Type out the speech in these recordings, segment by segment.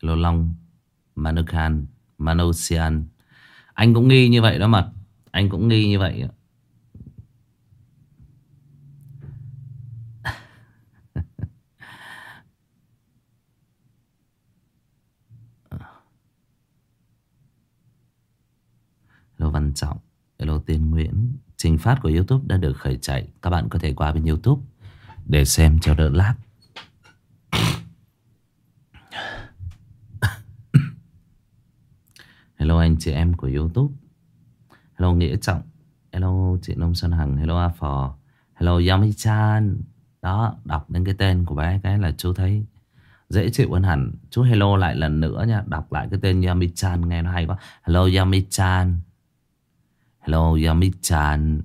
Hello Long, Manukan, Manosian. Anh cũng nghi như vậy đó mà. Anh cũng nghi như vậy. Hello Văn Trọng, hello Tiên Nguyễn. Trình phát của YouTube đã được khởi chạy. Các bạn có thể qua bên YouTube để xem cho đỡ lag. Hello anh chị em của YouTube. Hello Nghĩa Trọng. Hello chị Nông Xuân Hằng. Hello A Phò. Hello Yami-chan. Đó, đọc đến cái tên của bé cái là chú thấy dễ chịu hơn hẳn. Chú hello lại lần nữa nha. Đọc lại cái tên Yami-chan nghe nó hay quá. Hello Yami-chan. Hello Yami-chan.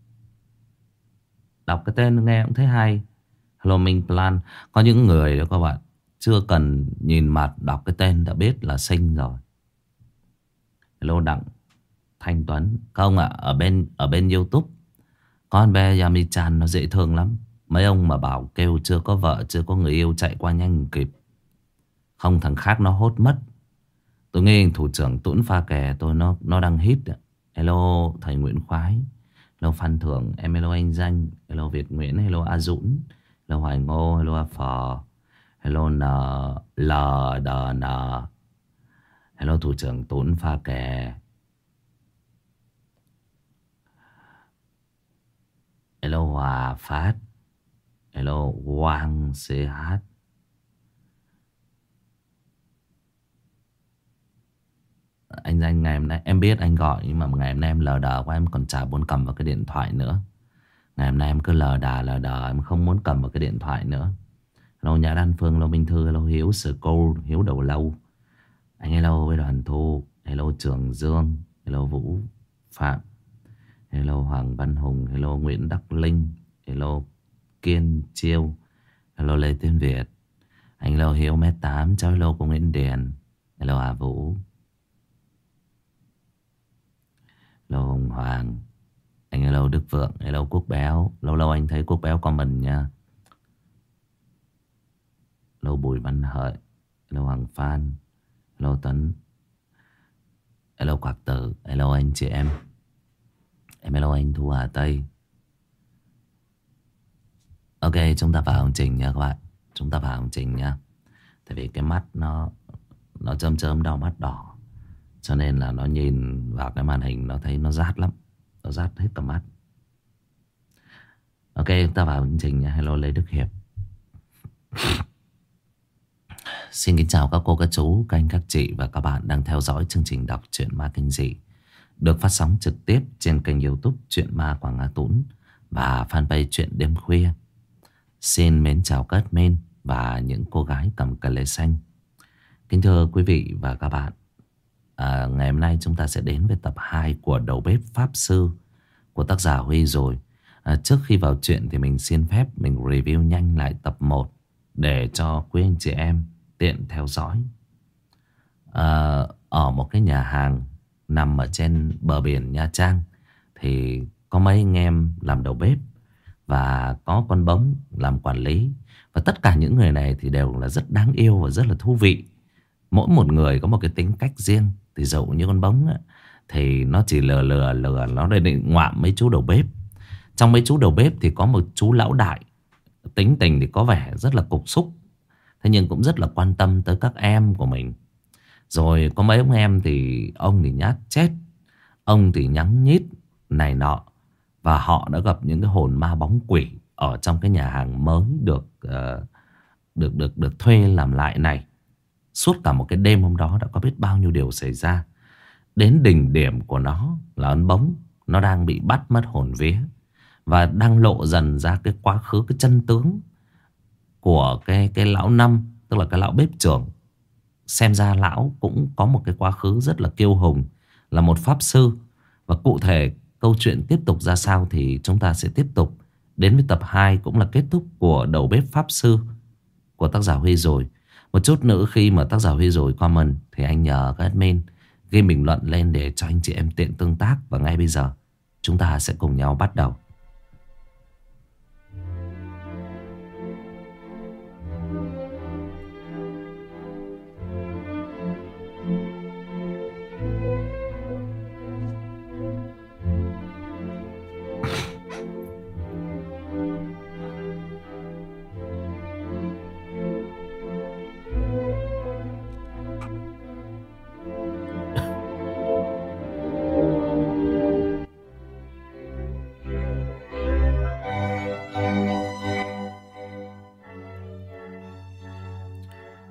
Đọc cái tên nghe cũng thấy hay. Hello Minh Plan. Có những người đó các bạn, chưa cần nhìn mặt đọc cái tên đã biết là xinh rồi. Hello Đặng Thanh Tuấn. Không ạ, ở bên YouTube có con bé Yami-chan nó dễ thương lắm. Mấy ông mà bảo kêu chưa có vợ, chưa có người yêu chạy qua nhanh kịp. Không thằng khác nó hốt mất. Tôi nghe thủ trưởng Tuấn Pha Kè tôi nó đang hit. Hello thầy Nguyễn Khoái. Hello Phan Thưởng. Em hello anh Danh. Hello Việt Nguyễn. Hello A Dũng. Hello Hoài Ngô. Hello A Phò. Hello N L D N. Hello thủ trưởng Tuấn Pha Kè. Hello Hòa Phát. Hello Quang CH. Anh Danh ngày hôm nay em biết anh gọi, nhưng mà ngày hôm nay em lờ đờ quá, em còn chả muốn cầm vào cái điện thoại nữa. Ngày hôm nay em cứ lờ đờ em không muốn cầm vào cái điện thoại nữa. Hello Nhã Đan Phương. Hello Minh Thư. Hello Hiếu Scroll. Hiếu Đầu Lâu. Anh hello với Đoàn Thu. Hello Trường Dương. Hello Vũ Phạm. Hello Hoàng Văn Hùng. Hello Nguyễn Đắc Linh. Hello Kiên Chiêu. Hello Lê Tiên Việt. Anh hello Hiếu Mét 8. Cháu hello của Nguyễn Điền. Hello Hà Vũ. Hello Hùng Hoàng. Anh hello Đức Vượng. Hello Quốc Béo. Lâu lâu anh thấy Quốc Béo comment nha. Hello Bùi Văn Hợi. Hello Hoàng Phan. Hello Tuấn. Hello Quạc Tử. Hello anh chị em. Em hello anh Thu Hà Tây. Ok, chúng ta vào hành trình nha các bạn. Chúng ta vào hành trình nha. Tại vì cái mắt nó chớm chớm đau mắt đỏ, cho nên là nó nhìn vào cái màn hình nó thấy nó rát lắm. Nó rát hết cả mắt. Ok, chúng ta vào hành trình nha. Hello Lê Đức Hiệp. Xin kính chào các cô, các chú, các anh, các chị và các bạn đang theo dõi chương trình đọc truyện ma kinh dị được phát sóng trực tiếp trên kênh YouTube Truyện Ma Quảng Nga Tũng và fanpage Truyện Đêm Khuya. Xin mến chào các admin và những cô gái cầm cờ lê xanh. Kính thưa quý vị và các bạn, ngày hôm nay chúng ta sẽ đến với tập 2 của Đầu Bếp Pháp Sư của tác giả Huy rồi. Trước khi vào chuyện thì mình xin phép mình review nhanh lại tập 1 để cho quý anh chị em tiện theo dõi. Ở một cái nhà hàng nằm ở trên bờ biển Nha Trang thì có mấy anh em làm đầu bếp và có con bóng làm quản lý. Và tất cả những người này thì đều là rất đáng yêu và rất là thú vị. Mỗi một người có một cái tính cách riêng. Thì dụ như con bóng á, thì nó chỉ lừa nó để định ngoạm mấy chú đầu bếp. Trong mấy chú đầu bếp thì có một chú lão đại, tính tình thì có vẻ rất là cục súc, thế nhưng cũng rất là quan tâm tới các em của mình. Rồi có mấy ông em thì ông thì nhát chết, ông thì nhắng nhít này nọ. Và họ đã gặp những cái hồn ma bóng quỷ ở trong cái nhà hàng mới được thuê làm lại này. Suốt cả một cái đêm hôm đó đã có biết bao nhiêu điều xảy ra. Đến đỉnh điểm của nó là con bóng nó đang bị bắt mất hồn vía và đang lộ dần ra cái quá khứ, cái chân tướng của cái lão Năm, tức là cái lão bếp trưởng. Xem ra lão cũng có một cái quá khứ rất là kiêu hùng, là một pháp sư. Và cụ thể câu chuyện tiếp tục ra sao thì chúng ta sẽ tiếp tục đến với tập 2, cũng là kết thúc của Đầu Bếp Pháp Sư của tác giả Huy rồi. Một chút nữa khi mà tác giả Huy rồi comment thì anh nhờ các admin ghi bình luận lên để cho anh chị em tiện tương tác. Và ngay bây giờ chúng ta sẽ cùng nhau bắt đầu.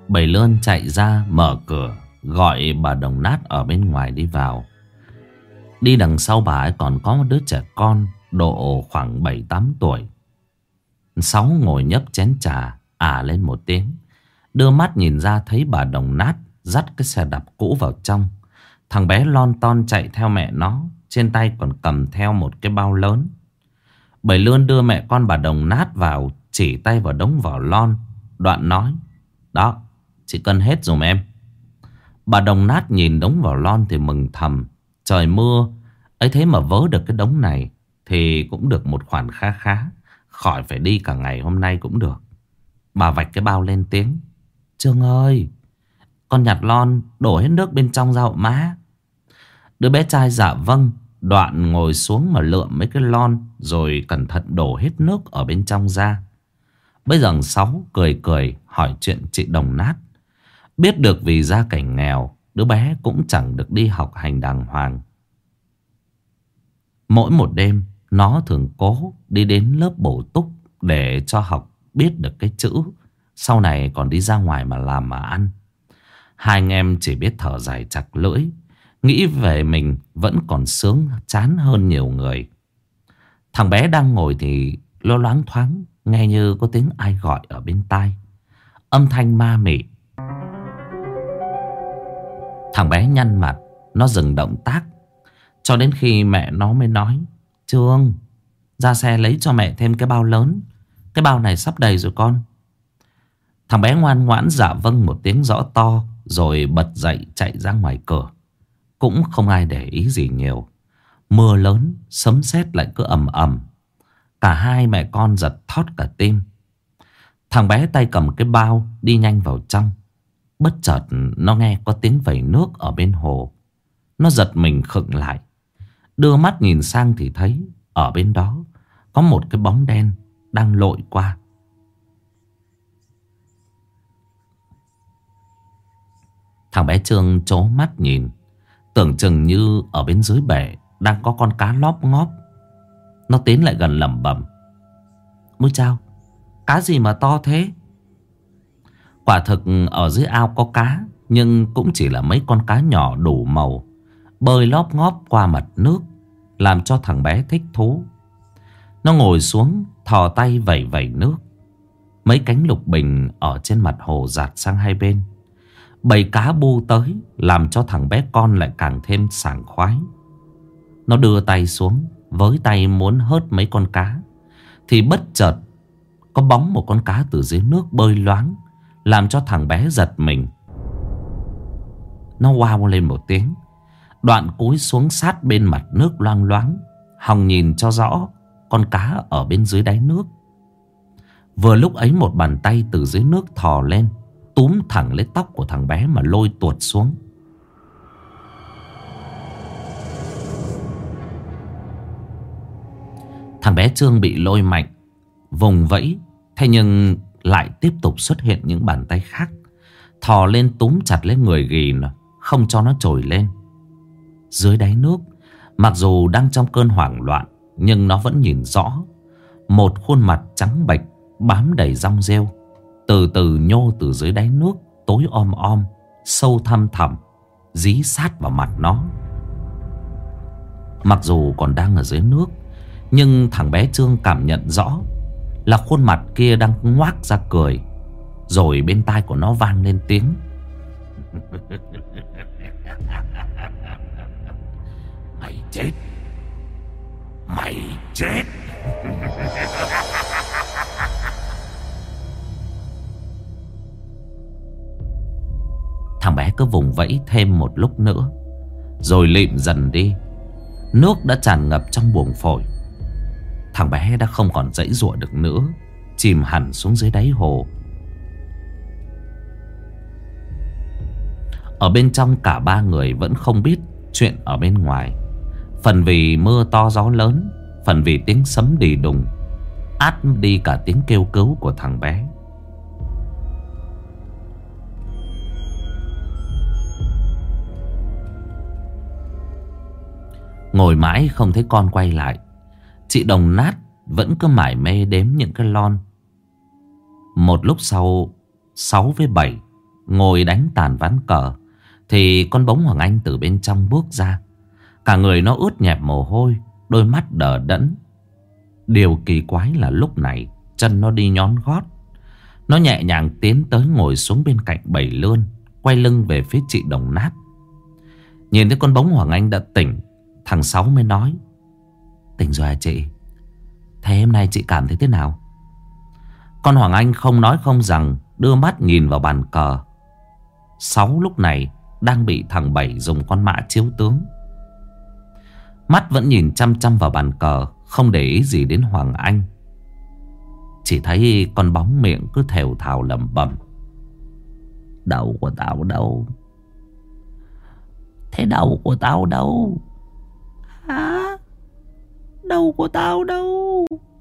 Bảy Lươn chạy ra mở cửa, gọi bà Đồng Nát ở bên ngoài đi vào. Đi đằng sau bà ấy còn có một đứa trẻ con độ khoảng 7-8 tuổi. Sáu ngồi nhấp chén trà lên một tiếng, đưa mắt nhìn ra thấy bà Đồng Nát dắt cái xe đạp cũ vào trong. Thằng bé lon ton chạy theo mẹ nó, trên tay còn cầm theo một cái bao lớn. Bảy Lươn đưa mẹ con bà Đồng Nát vào, chỉ tay vào đống vỏ lon, đoạn nói: "Đó, chị cân hết dùm em." Bà Đồng Nát nhìn đống vỏ lon thì mừng thầm. Trời mưa ấy thế mà vớ được cái đống này thì cũng được một khoản khá khá, khỏi phải đi cả ngày hôm nay cũng được. Bà vạch cái bao lên tiếng: "Trương ơi, con nhặt lon đổ hết nước bên trong ra hộ má." Đứa bé trai dạ vâng, đoạn ngồi xuống mà lượm mấy cái lon, rồi cẩn thận đổ hết nước ở bên trong ra. Bây giờ Sáu cười cười hỏi chuyện chị Đồng Nát. Biết được vì gia cảnh nghèo, đứa bé cũng chẳng được đi học hành đàng hoàng. Mỗi một đêm nó thường cố đi đến lớp bổ túc để cho học biết được cái chữ, sau này còn đi ra ngoài mà làm mà ăn. Hai anh em chỉ biết thở dài chặt lưỡi, nghĩ về mình vẫn còn sướng chán hơn nhiều người. Thằng bé đang ngồi thì loáng thoáng nghe như có tiếng ai gọi ở bên tai, âm thanh ma mị. Thằng bé nhăn mặt, nó dừng động tác cho đến khi mẹ nó mới nói: "Trương, ra xe lấy cho mẹ thêm cái bao lớn, cái bao này sắp đầy rồi con." Thằng bé ngoan ngoãn dạ vâng một tiếng rõ to, rồi bật dậy chạy ra ngoài cửa. Cũng không ai để ý gì nhiều. Mưa lớn, sấm sét lại cứ ầm ầm. Cả hai mẹ con giật thót cả tim. Thằng bé tay cầm cái bao đi nhanh vào trong. Bất chợt nó nghe có tiếng vẩy nước ở bên hồ. Nó giật mình khựng lại, đưa mắt nhìn sang thì thấy ở bên đó có một cái bóng đen đang lội qua. Thằng bé Trương trố mắt nhìn, tưởng chừng như ở bên dưới bể đang có con cá lóp ngóp. Nó tiến lại gần lẩm bẩm: "Ôi chao, cá gì mà to thế?" Quả thực ở dưới ao có cá, nhưng cũng chỉ là mấy con cá nhỏ đủ màu, bơi lóp ngóp qua mặt nước, làm cho thằng bé thích thú. Nó ngồi xuống, thò tay vẩy vẩy nước. Mấy cánh lục bình ở trên mặt hồ dạt sang hai bên. Bầy cá bu tới, làm cho thằng bé con lại càng thêm sảng khoái. Nó đưa tay xuống, với tay muốn hớt mấy con cá, thì bất chợt có bóng một con cá từ dưới nước bơi loáng, làm cho thằng bé giật mình. Nó wow lên một tiếng, đoạn cúi xuống sát bên mặt nước loang loáng, hòng nhìn cho rõ con cá ở bên dưới đáy nước. Vừa lúc ấy một bàn tay từ dưới nước thò lên, túm thẳng lấy tóc của thằng bé mà lôi tuột xuống. Thằng bé Trương bị lôi mạnh, vùng vẫy, thế nhưng lại tiếp tục xuất hiện những bàn tay khác, thò lên túm chặt lấy người ghì nó, không cho nó trồi lên. Dưới đáy nước, mặc dù đang trong cơn hoảng loạn, nhưng nó vẫn nhìn rõ một khuôn mặt trắng bệch bám đầy rong rêu, từ từ nhô từ dưới đáy nước tối om om, sâu thăm thẳm, dí sát vào mặt nó. Mặc dù còn đang ở dưới nước, nhưng thằng bé Trương cảm nhận rõ là khuôn mặt kia đang ngoác ra cười. Rồi bên tai của nó vang lên tiếng: "Mày chết, mày chết." Thằng bé cứ vùng vẫy thêm một lúc nữa, rồi lịm dần đi. Nước đã tràn ngập trong buồng phổi. Thằng bé đã không còn giãy giụa được nữa, chìm hẳn xuống dưới đáy hồ. Ở bên trong cả ba người vẫn không biết chuyện ở bên ngoài. Phần vì mưa to gió lớn, phần vì tiếng sấm đì đùng át đi cả tiếng kêu cứu của thằng bé. Ngồi mãi không thấy con quay lại, chị Đồng Nát vẫn cứ mải mê đếm những cái lon. Một lúc sau, 6 với 7 ngồi đánh tàn ván cờ, thì con bóng Hoàng Anh từ bên trong bước ra. Cả người nó ướt nhẹp mồ hôi, đôi mắt đờ đẫn. Điều kỳ quái là lúc này chân nó đi nhón gót. Nó nhẹ nhàng tiến tới ngồi xuống bên cạnh Bảy Lươn, quay lưng về phía chị Đồng Nát. Nhìn thấy con bóng Hoàng Anh đã tỉnh, thằng Sáu mới nói: "Tỉnh rồi à chị? Thế hôm nay chị cảm thấy thế nào?" Con Hoàng Anh không nói không rằng, đưa mắt nhìn vào bàn cờ. Sáu lúc này đang bị thằng Bảy dùng con mã chiếu tướng. Mắt vẫn nhìn chăm chăm vào bàn cờ, không để ý gì đến Hoàng Anh. Chỉ thấy con bóng miệng cứ thều thào lẩm bẩm: "Đầu của tao đâu? Thế đầu của tao đâu? Hả? Đầu của tao đâu?"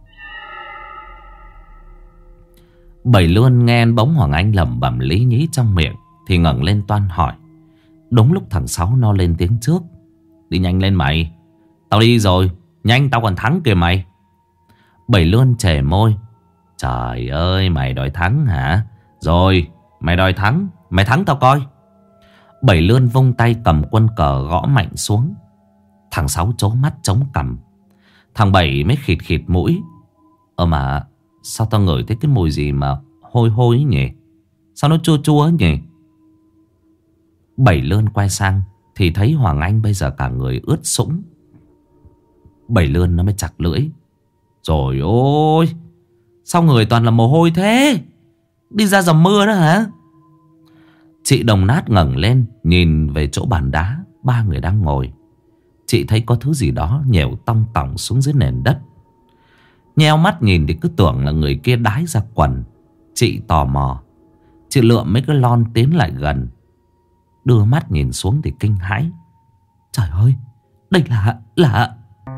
Bảy Lươn nghe bóng Hoàng Anh lẩm bẩm lý nhí trong miệng thì ngẩng lên toan hỏi. Đúng lúc thằng Sáu no lên tiếng trước: "Đi nhanh lên mày, tao đi rồi, nhanh tao còn thắng kìa mày." Bảy Lươn chề môi: "Trời ơi, mày đòi thắng hả? Rồi, mày đòi thắng, mày thắng tao coi." Bảy Lươn vung tay cầm quân cờ gõ mạnh xuống. Thằng Sáu trố mắt chống cằm. Thằng Bảy mới khịt khịt mũi: Mà sao tao ngửi thấy cái mùi gì mà hôi hôi ấy nhỉ? Sao nó chua chua ấy nhỉ?" Bảy Lươn quay sang thì thấy Hoàng Anh bây giờ cả người ướt sũng. Bảy Lươn nó mới chặt lưỡi: "Trời ơi, sao người toàn là mồ hôi thế? Đi ra dầm mưa đó hả?" Chị Đồng Nát ngẩng lên nhìn về chỗ bàn đá ba người đang ngồi. Chị thấy có thứ gì đó nhèo tong tỏng xuống dưới nền đất. Nheo mắt nhìn thì cứ tưởng là người kia đái ra quần. Chị tò mò, chị lượm mấy cái lon tiến lại gần. Đưa mắt nhìn xuống thì kinh hãi: "Trời ơi, đây là..."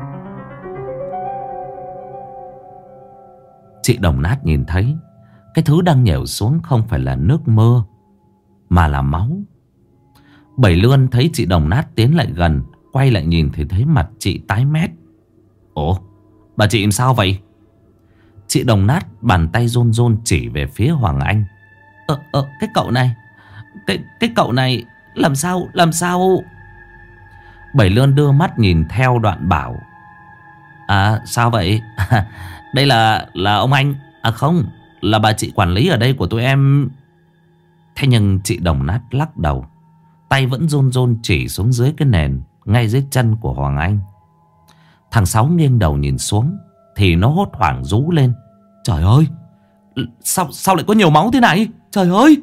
Chị Đồng Nát nhìn thấy cái thứ đang nhèo xuống không phải là nước mưa mà là máu. Bảy Lươn thấy chị Đồng Nát tiến lại gần, quay lại nhìn thì thấy mặt chị tái mét. "Ủa, bà chị làm sao vậy?" Chị Đồng Nát bàn tay run run chỉ về phía Hoàng Anh: Cái cậu này, cái cậu này làm sao?" Bảy Lươn đưa mắt nhìn theo đoạn bảo: "Sao vậy?" "Đây là ông anh, không, là bà chị quản lý ở đây của tụi em." Thế nhưng chị Đồng Nát lắc đầu, tay vẫn run run chỉ xuống dưới cái nền ngay dưới chân của Hoàng Anh. Thằng Sáu nghiêng đầu nhìn xuống thì nó hốt hoảng rú lên: "Trời ơi, sao lại có nhiều máu thế này? Trời ơi!"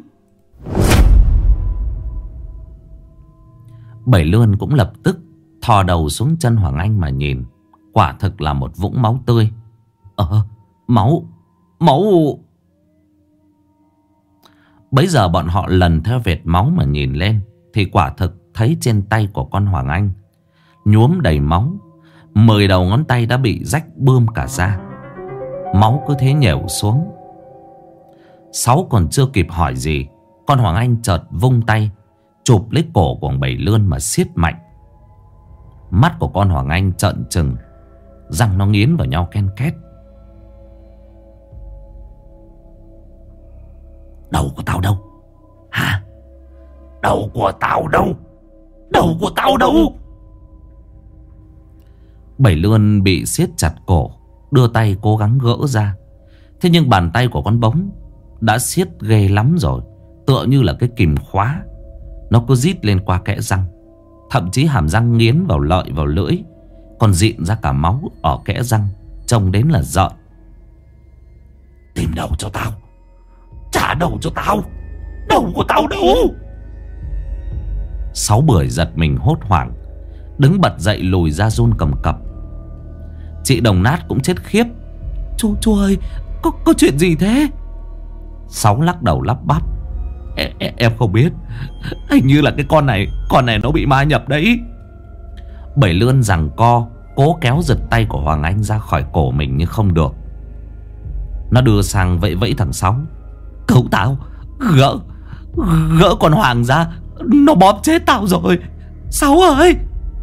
Bảy Lươn cũng lập tức thò đầu xuống chân Hoàng Anh mà nhìn. Quả thực là một vũng máu tươi. Máu. Bấy giờ bọn họ lần theo vệt máu mà nhìn lên thì quả thực thấy trên tay của con Hoàng Anh nhuốm đầy máu. 10 đầu ngón tay đã bị rách bươm cả ra. Máu cứ thế nhểu xuống. Sáu còn chưa kịp hỏi gì, con Hoàng Anh chợt vung tay chụp lấy cổ của Bảy Lươn mà siết mạnh. Mắt của con Hoàng Anh trợn trừng, răng nó nghiến vào nhau ken két. "Đầu của tao đâu? Hả? Đầu của tao đâu? Đầu của tao đâu?" Bảy Lươn bị siết chặt cổ, đưa tay cố gắng gỡ ra. Thế nhưng bàn tay của con bóng đã siết ghê lắm rồi, tựa như là cái kìm khóa. Nó cứ rít lên qua kẽ răng, thậm chí hàm răng nghiến vào lợi vào lưỡi, còn rịn ra cả máu ở kẽ răng, trông đến là rợn. "Tìm đầu cho tao, trả đầu cho tao, đầu của tao đâu?" Sáu Bưởi giật mình hốt hoảng, đứng bật dậy lùi ra run cầm cập. Chị Đồng Nát cũng chết khiếp: Chú ơi, có chuyện gì thế?" Sáu lắc đầu lắp bắp: Em không biết, hình như là cái con này nó bị ma nhập đấy." Bảy Lươn giằng co cố kéo giật tay của Hoàng Anh ra khỏi cổ mình nhưng không được. Nó đưa sang vẫy vẫy thằng Sáu: "Cứu tao, gỡ con Hoàng ra, nó bóp chết tao rồi, Sáu ơi."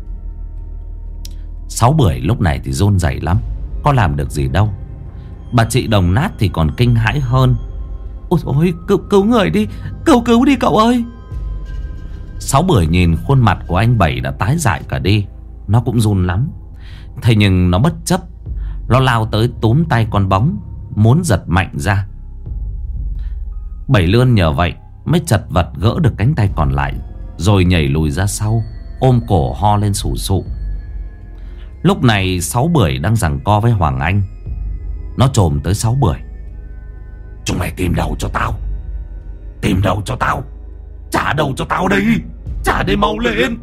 Sáu Bưởi lúc này thì run rẩy lắm, có làm được gì đâu. Bà chị Đồng Nát thì còn kinh hãi hơn. Ôi ôi, cứu người đi. Cứu đi cậu ơi. Sáu Bưởi nhìn khuôn mặt của anh Bảy đã tái dại cả đi. Nó cũng run lắm. Thế nhưng nó bất chấp. Nó lao tới túm tay con bóng, muốn giật mạnh ra. Bảy Lươn nhờ vậy mới chật vật gỡ được cánh tay còn lại, rồi nhảy lùi ra sau, ôm cổ ho lên sù sụ. Lúc này Sáu Bưởi đang giằng co với Hoàng Anh. Nó chồm tới Sáu Bưởi. Chúng mày tìm đầu cho tao. Tìm đầu cho tao. Trả đầu cho tao đây. Trả đây mau lên.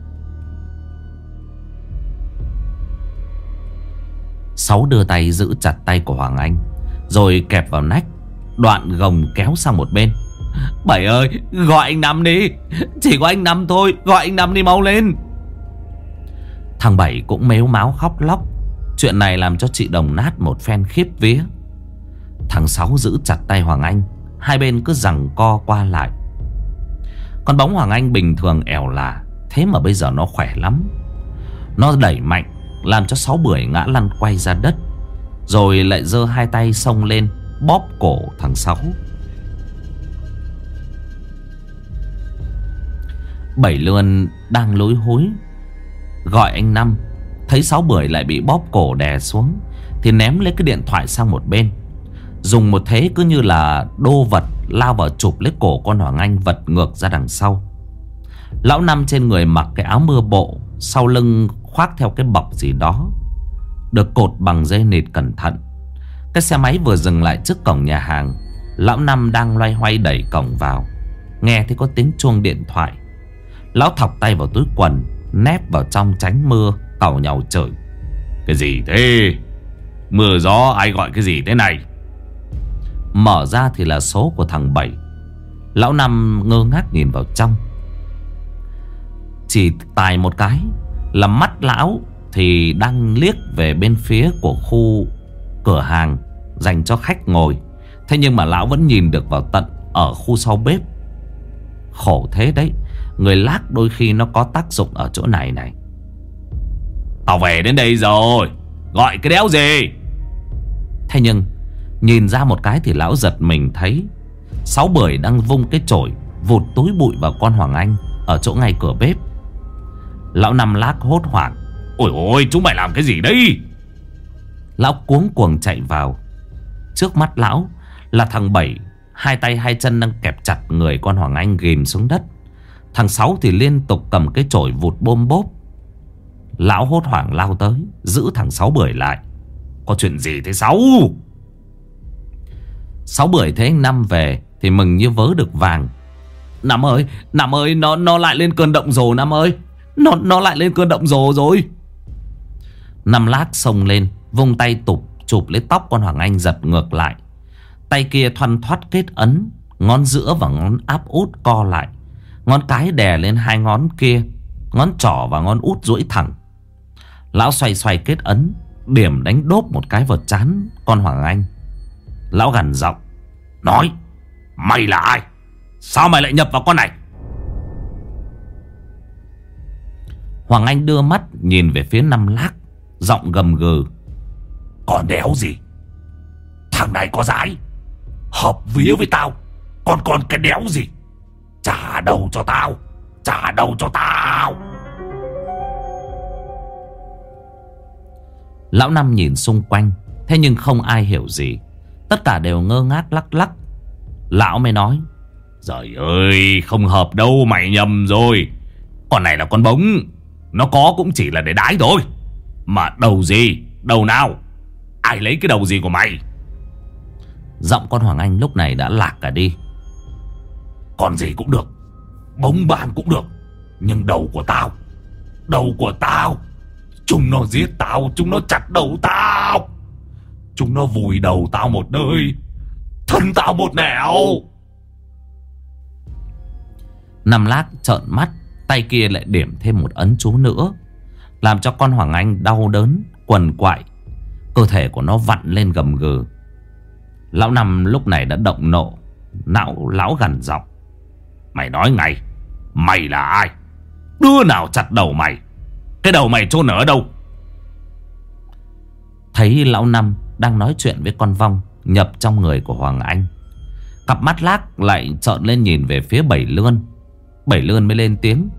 Sáu đưa tay giữ chặt tay của Hoàng Anh, rồi kẹp vào nách, đoạn gồng kéo sang một bên. Bảy ơi, gọi anh Năm đi. Chỉ có anh Năm thôi. Gọi anh Năm đi mau lên. Thằng Bảy cũng mếu máo khóc lóc. Chuyện này làm cho chị Đồng nát một phen khiếp vía. Thằng Sáu giữ chặt tay Hoàng Anh, hai bên cứ giằng co qua lại. Con bóng Hoàng Anh bình thường ẻo lả, thế mà bây giờ nó khỏe lắm. Nó đẩy mạnh làm cho Sáu Bưởi ngã lăn quay ra đất, rồi lại giơ hai tay xông lên bóp cổ thằng Sáu. Bảy Lươn đang lối hối gọi anh Năm, thấy Sáu Bưởi lại bị bóp cổ đè xuống thì ném lấy cái điện thoại sang một bên, dùng một thế cứ như là đô vật lao vào chụp lấy cổ con Hoàng Anh, vật ngược ra đằng sau. Lão Năm trên người mặc cái áo mưa bộ, sau lưng khoác theo cái bọc gì đó được cột bằng dây nịt cẩn thận. Cái xe máy vừa dừng lại trước cổng nhà hàng. Lão Năm đang loay hoay đẩy cổng vào, nghe thấy có tiếng chuông điện thoại. Lão thọc tay vào túi quần, nép vào trong tránh mưa, càu nhàu chửi. Cái gì thế? Mưa gió ai gọi cái gì thế này? Mở ra thì là số của thằng Bảy. Lão Năm ngơ ngác nhìn vào trong. Chỉ tài một cái là mắt lão thì đang liếc về bên phía của khu cửa hàng dành cho khách ngồi. Thế nhưng mà lão vẫn nhìn được vào tận ở khu sau bếp. Khổ thế đấy, người lác đôi khi nó có tác dụng ở chỗ này này. Tao về đến đây rồi, gọi cái đéo gì? Thế nhưng nhìn ra một cái thì lão giật mình thấy Sáu Bưởi đang vung cái chổi vụt túi bụi vào con Hoàng Anh ở chỗ ngay cửa bếp. Lão Năm lác hốt hoảng. Ôi ôi, chúng mày làm cái gì đấy? Lão cuống cuồng chạy vào. Trước mắt lão là thằng Bảy, hai tay hai chân đang kẹp chặt người con Hoàng Anh ghìm xuống đất. Thằng Sáu thì liên tục cầm cái chổi vụt bôm bốp. Lão hốt hoảng lao tới, giữ thằng Sáu Bưởi lại. Có chuyện gì thế Sáu? Sáu Bưởi thấy anh Năm về thì mừng như vớ được vàng. Năm ơi, nó lại lên cơn động rồ Năm ơi. Nó lại lên cơn động rồ rồi. Năm lát xông lên, vung tay chụp lấy tóc con Hoàng Anh giật ngược lại. Tay kia thoăn thoắt kết ấn, ngón giữa và ngón áp út co lại, ngón cái đè lên hai ngón kia, ngón trỏ và ngón út duỗi thẳng. Lão xoay xoay kết ấn, điểm đánh đốp một cái vào trán con Hoàng Anh. Lão gằn giọng nói: Mày là ai? Sao mày lại nhập vào con này? Hoàng Anh đưa mắt nhìn về phía Năm Lác, giọng gầm gừ: Còn đéo gì? Thằng này có dãi hợp vía với tao, còn cái đéo gì? Trả đầu cho tao. Trả đầu cho tao. Lão Năm nhìn xung quanh, thế nhưng không ai hiểu gì. Tất cả đều ngơ ngác lắc lắc. Lão mới nói: Trời ơi, không hợp đâu, mày nhầm rồi. Con này là con bống, nó có cũng chỉ là để đái thôi. Mà đầu gì, đầu nào? Ai lấy cái đầu gì của mày? Giọng con Hoàng Anh lúc này đã lạc cả đi. Con gì cũng được, bống bàn cũng được, nhưng đầu của tao. Đầu của tao. Chúng nó giết tao, chúng nó chặt đầu tao, chúng nó vùi đầu tao một nơi, thân tao một nẻo. Năm Lát trợn mắt, tay kia lại điểm thêm một ấn chú nữa, làm cho con Hoàng Anh đau đớn quằn quại. Cơ thể của nó vặn lên gầm gừ. Lão Năm lúc này đã động nộ. Lão gằn giọng: Mày nói ngay, mày là ai? Đứa nào chặt đầu mày? Cái đầu mày chôn ở đâu? Thấy lão Năm đang nói chuyện với con Vong nhập trong người của Hoàng Anh, Cặp mắt Lác lại trợn lên nhìn về phía Bảy Lươn. Bảy Lươn mới lên tiếng: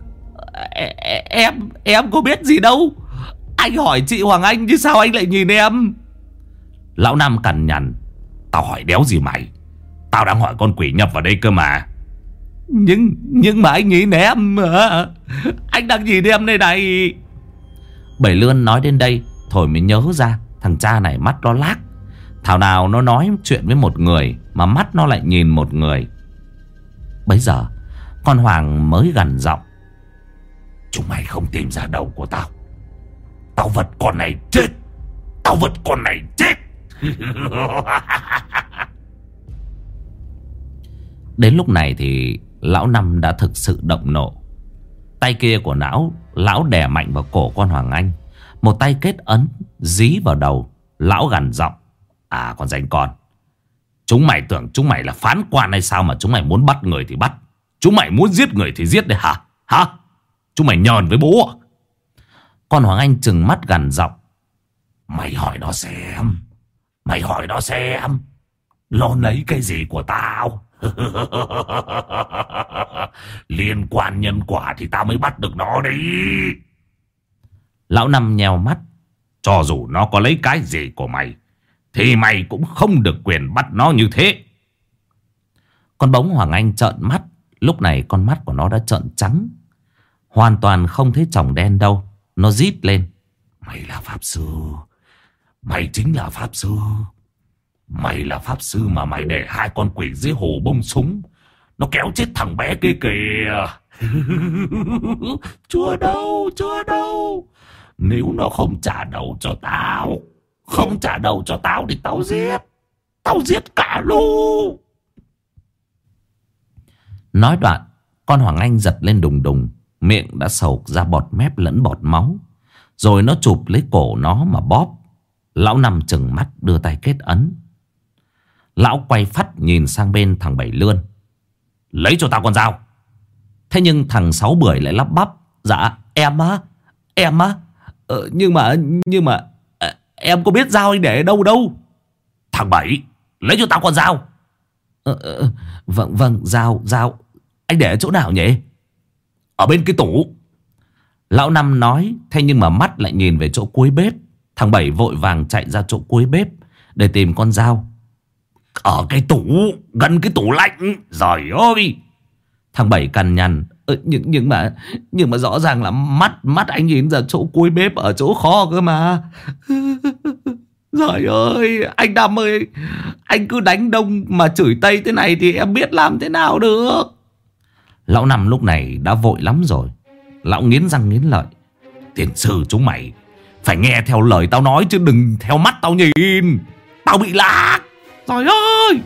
Em có biết gì đâu. Anh hỏi chị Hoàng Anh chứ sao anh lại nhìn em? Lão Năm cằn nhằn: Tao hỏi đéo gì mày. Tao đang hỏi con quỷ nhập vào đây cơ mà. Nhưng mà anh nhìn em mà. Anh đang nhìn em đây này. Bảy Lươn nói đến đây thôi mới nhớ ra thằng cha này mắt nó lác. Thảo nào nó nói chuyện với một người mà mắt nó lại nhìn một người. Bấy giờ con Hoàng mới gằn giọng: Chúng mày không tìm ra đầu của tao, tao vật con này chết. Tao vật con này chết. Đến lúc này thì lão Năm đã thực sự động nộ. Tay kia của lão đè mạnh vào cổ con Hoàng Anh. Một tay kết ấn dí vào đầu. Lão gằn giọng: À con danh con, chúng mày tưởng chúng mày là phán quan hay sao mà chúng mày muốn bắt người thì bắt, chúng mày muốn giết người thì giết đấy hả? Chúng mày nhờn với bố à? Con Hoàng Anh trừng mắt gằn giọng: Mày hỏi nó xem. Mày hỏi nó xem. Nó lấy cái gì của tao? Liên quan nhân quả thì tao mới bắt được nó đi. Lão Năm nheo mắt: Cho dù nó có lấy cái gì của mày thì mày cũng không được quyền bắt nó như thế. Con bóng Hoàng Anh trợn mắt. Lúc này con mắt của nó đã trợn trắng, hoàn toàn không thấy tròng đen đâu. Nó rít lên: Mày là pháp sư. Mày chính là pháp sư. Mày là pháp sư mà mày để hai con quỷ dưới hồ bông súng nó kéo chết thằng bé kia kìa. Chưa đâu. Nếu nó không trả đầu cho tao, thì tao giết cả lũ. Nói đoạn, con Hoàng Anh giật lên đùng đùng, miệng đã sộc ra bọt mép lẫn bọt máu. Rồi nó chụp lấy cổ nó mà bóp. Lão Năm trừng mắt đưa tay kết ấn. Lão quay phắt nhìn sang bên thằng Bảy Lươn: Lấy cho tao con dao. Thế nhưng thằng Sáu Bưởi lại lắp bắp: Dạ em á. Nhưng mà em có biết dao anh để ở đâu. Thằng Bảy, lấy cho tao con dao. Vâng, dao anh để ở chỗ nào nhỉ? Ở bên cái tủ. Lão Năm nói. Thế nhưng mà mắt lại nhìn về chỗ cuối bếp. Thằng Bảy vội vàng chạy ra chỗ cuối bếp để tìm con dao. Ở cái tủ, gần cái tủ lạnh. Giời ơi. Thằng Bảy cằn nhằn: Nhưng mà rõ ràng là mắt anh nhìn ra chỗ cuối bếp ở chỗ kho cơ mà. Giời ơi, anh Năm ơi, anh cứ đánh đông mà chửi tây thế này thì em biết làm thế nào được. Lão Năm lúc này đã vội lắm rồi. Lão nghiến răng nghiến lợi: Tiền sư chúng mày phải nghe theo lời tao nói chứ đừng theo mắt tao nhìn. Tao bị lạc. Trời ơi.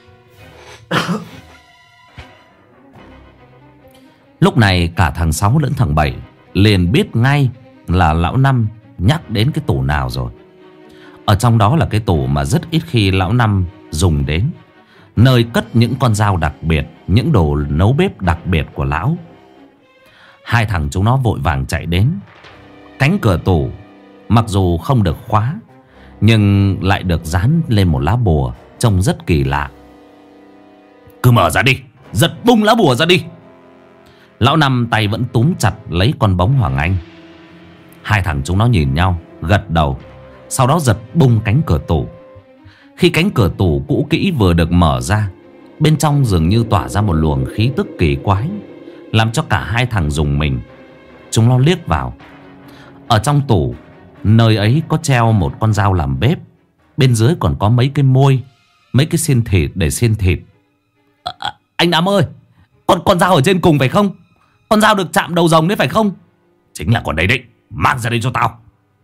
Lúc này cả thằng Sáu lẫn thằng Bảy liền biết ngay là lão Năm nhắc đến cái tủ nào rồi. Ở trong đó là cái tủ mà rất ít khi lão Năm dùng đến, nơi cất những con dao đặc biệt, những đồ nấu bếp đặc biệt của lão. Hai thằng chúng nó vội vàng chạy đến. Cánh cửa tủ mặc dù không được khóa nhưng lại được dán lên một lá bùa trông rất kỳ lạ. Cứ mở ra đi, giật bung lá bùa ra đi. Lão Năm tay vẫn túm chặt lấy con bóng Hoàng Anh. Hai thằng chúng nó nhìn nhau, gật đầu. Sau đó giật bung cánh cửa tủ. Khi cánh cửa tủ cũ kỹ vừa được mở ra, bên trong dường như tỏa ra một luồng khí tức kỳ quái, làm cho cả hai thằng rùng mình. Chúng nó liếc vào. Ở trong tủ, nơi ấy có treo một con dao làm bếp. Bên dưới còn có mấy cái môi, mấy cái xiên thịt để xiên thịt. Anh Năm ơi, con dao ở trên cùng phải không? Con dao được chạm đầu rồng đấy phải không? Chính là con đấy đấy, mang ra đây cho tao.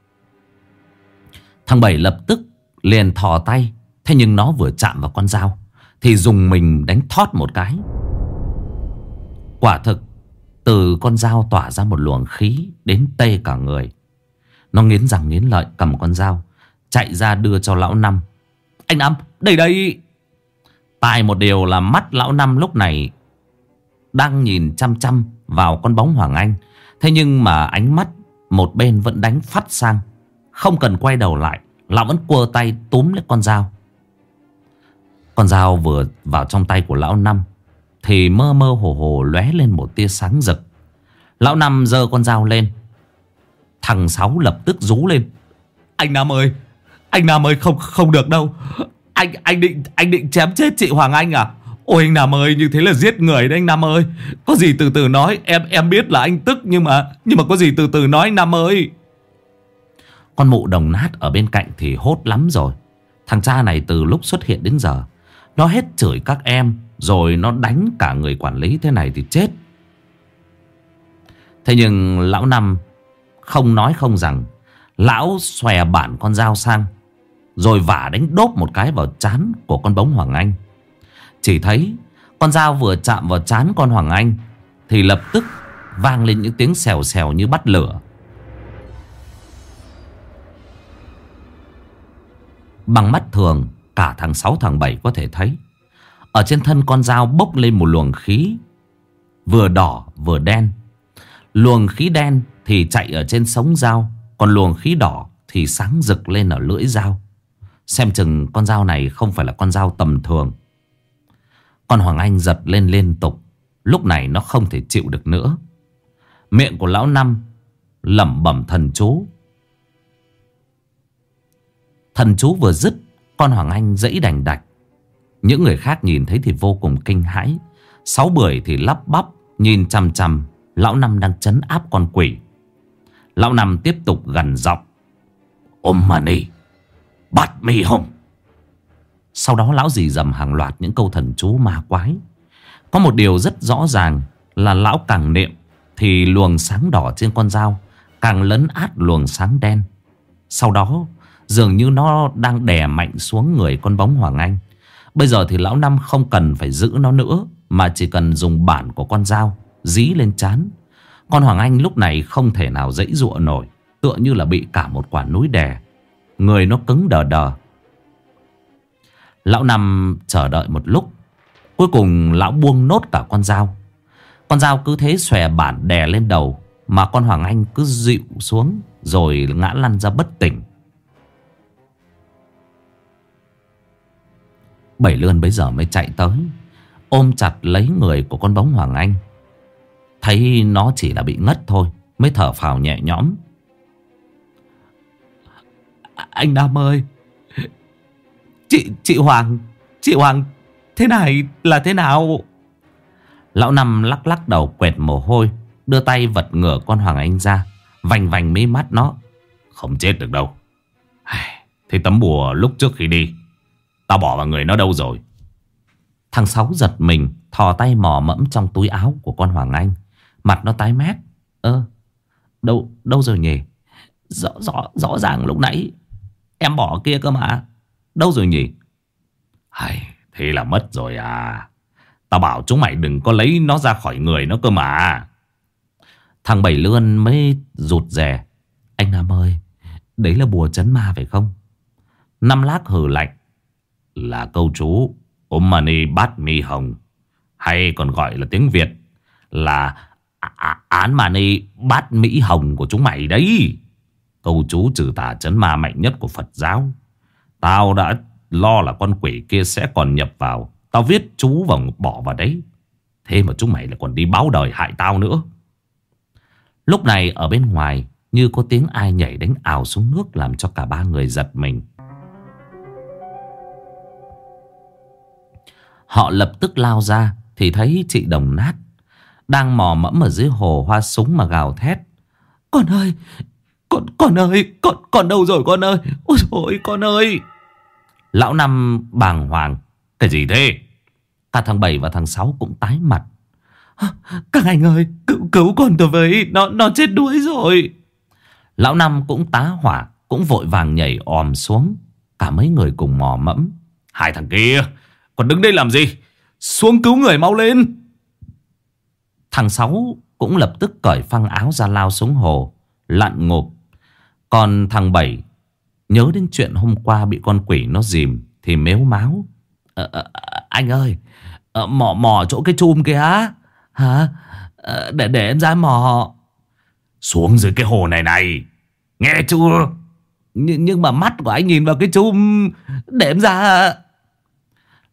Thằng Bảy lập tức liền thò tay. Thế nhưng nó vừa chạm vào con dao thì dùng mình đánh thót một cái. Quả thực từ con dao tỏa ra một luồng khí đến tê cả người. Nó nghiến răng nghiến lợi cầm con dao chạy ra đưa cho lão Năm. Anh Năm, đây. Tại một điều là mắt lão Năm lúc này đang nhìn chăm chăm vào con bóng Hoàng Anh. Thế nhưng mà ánh mắt một bên vẫn đánh phắt sang. Không cần quay đầu lại, lão vẫn quơ tay túm lấy con dao. Con dao vừa vào trong tay của lão Năm thì mơ mơ hồ hồ lóe lên một tia sáng rực. Lão Năm giơ con dao lên. Thằng Sáu lập tức rú lên. Anh Năm ơi, anh Năm ơi, không được đâu. Anh định chém chết chị Hoàng Anh à? Ôi anh Năm ơi, như thế là giết người đấy anh Năm ơi. Có gì từ từ nói, em biết là anh tức nhưng mà có gì từ từ nói anh Năm ơi. Con mụ đồng nát ở bên cạnh thì hốt lắm rồi. Thằng cha này từ lúc xuất hiện đến giờ nó hết chửi các em, rồi nó đánh cả người quản lý thế này thì chết. Thế nhưng lão Năm không nói không rằng. Lão xòe bản con dao sang, rồi vả đánh đốp một cái vào trán của con bóng Hoàng Anh. Chỉ thấy con dao vừa chạm vào trán con Hoàng Anh thì lập tức vang lên những tiếng xèo xèo như bắt lửa. Bằng mắt thường, cả thằng Sáu thằng Bảy có thể thấy ở trên thân con dao bốc lên một luồng khí vừa đỏ vừa đen. Luồng khí đen thì chạy ở trên sống dao, còn luồng khí đỏ thì sáng rực lên ở lưỡi dao. Xem chừng con dao này không phải là con dao tầm thường. Con Hoàng Anh giật lên liên tục. Lúc này nó không thể chịu được nữa. Miệng của lão Năm lẩm bẩm thần chú. Thần chú vừa dứt, con Hoàng Anh giãy đành đạch. Những người khác nhìn thấy thì vô cùng kinh hãi. Sáu Bưởi thì lắp bắp nhìn chằm chằm lão Năm đang trấn áp con quỷ. Lão Năm tiếp tục gằn giọng. Om mani bắt mi hùng. Sau đó lão dì dầm hàng loạt những câu thần chú ma quái. Có một điều rất rõ ràng là lão càng niệm thì luồng sáng đỏ trên con dao càng lấn át luồng sáng đen. Sau đó dường như nó đang đè mạnh xuống người con bóng Hoàng Anh. Bây giờ thì lão Năm không cần phải giữ nó nữa, mà chỉ cần dùng bản của con dao dí lên trán. Con Hoàng Anh lúc này không thể nào giãy giụa nổi, tựa như là bị cả một quả núi đè. Người nó cứng đờ đờ. Lão Năm chờ đợi một lúc, cuối cùng lão buông nốt cả con dao. Con dao cứ thế xòe bản đè lên đầu, mà con Hoàng Anh cứ dịu xuống rồi ngã lăn ra bất tỉnh. Bảy Lươn bấy giờ mới chạy tới, ôm chặt lấy người của con bóng Hoàng Anh. Thấy nó chỉ là bị ngất thôi, mới thở phào nhẹ nhõm. Anh Nam ơi, chị Hoàng thế này là thế nào? Lão Năm lắc lắc đầu quẹt mồ hôi, đưa tay vật ngửa con Hoàng Anh ra, vành vành mí mắt nó. Không chết được đâu. Thế tấm bùa lúc trước khi đi tao bỏ vào người nó đâu rồi? Thằng Sáu giật mình, thò tay mò mẫm trong túi áo của con Hoàng Anh. Mặt nó tái mét. Đâu rồi nhỉ? Rõ ràng lúc nãy em bỏ kia cơ mà. Đâu rồi nhỉ? Thế là mất rồi à? Tao bảo chúng mày đừng có lấy nó ra khỏi người nó cơ mà. Thằng Bảy Lươn mới rụt rè. Anh Nam ơi, đấy là bùa trấn ma phải không? Năm Lác hừ lạnh. Là câu chú Om mani bát mi hồng, hay còn gọi là tiếng Việt là án mani bát mỹ hồng của chúng mày đấy. Câu chú trừ tà trấn ma mạnh nhất của Phật giáo. Tao đã lo là con quỷ kia sẽ còn nhập vào, tao viết chú vào bỏ vào đấy. Thế mà chúng mày lại còn đi báo đời hại tao nữa. Lúc này ở bên ngoài như có tiếng ai nhảy đánh ào xuống nước, làm cho cả ba người giật mình. Họ lập tức lao ra thì thấy chị Đồng Nát đang mò mẫm ở dưới hồ hoa súng mà gào thét. Con ơi, con ơi, con đâu rồi con ơi? Ôi dồi con ơi! Lão Năm bàng hoàng. Cái gì thế? Cả thằng Bảy và thằng Sáu cũng tái mặt. Các anh ơi, cứu con tôi với, nó chết đuối rồi. Lão Năm cũng tá hỏa, cũng vội vàng nhảy òm xuống. Cả mấy người cùng mò mẫm. Hai thằng kia, còn đứng đây làm gì? Xuống cứu người mau lên! Thằng Sáu cũng lập tức cởi phăng áo ra lao xuống hồ, lặn ngộp. Còn thằng Bảy nhớ đến chuyện hôm qua bị con quỷ nó dìm thì mếu máo. Anh ơi, mò chỗ cái chum kia á hả? Để em ra mò. Xuống dưới cái hồ này, nghe chưa? Nhưng mà mắt của anh nhìn vào cái chum. Để em ra.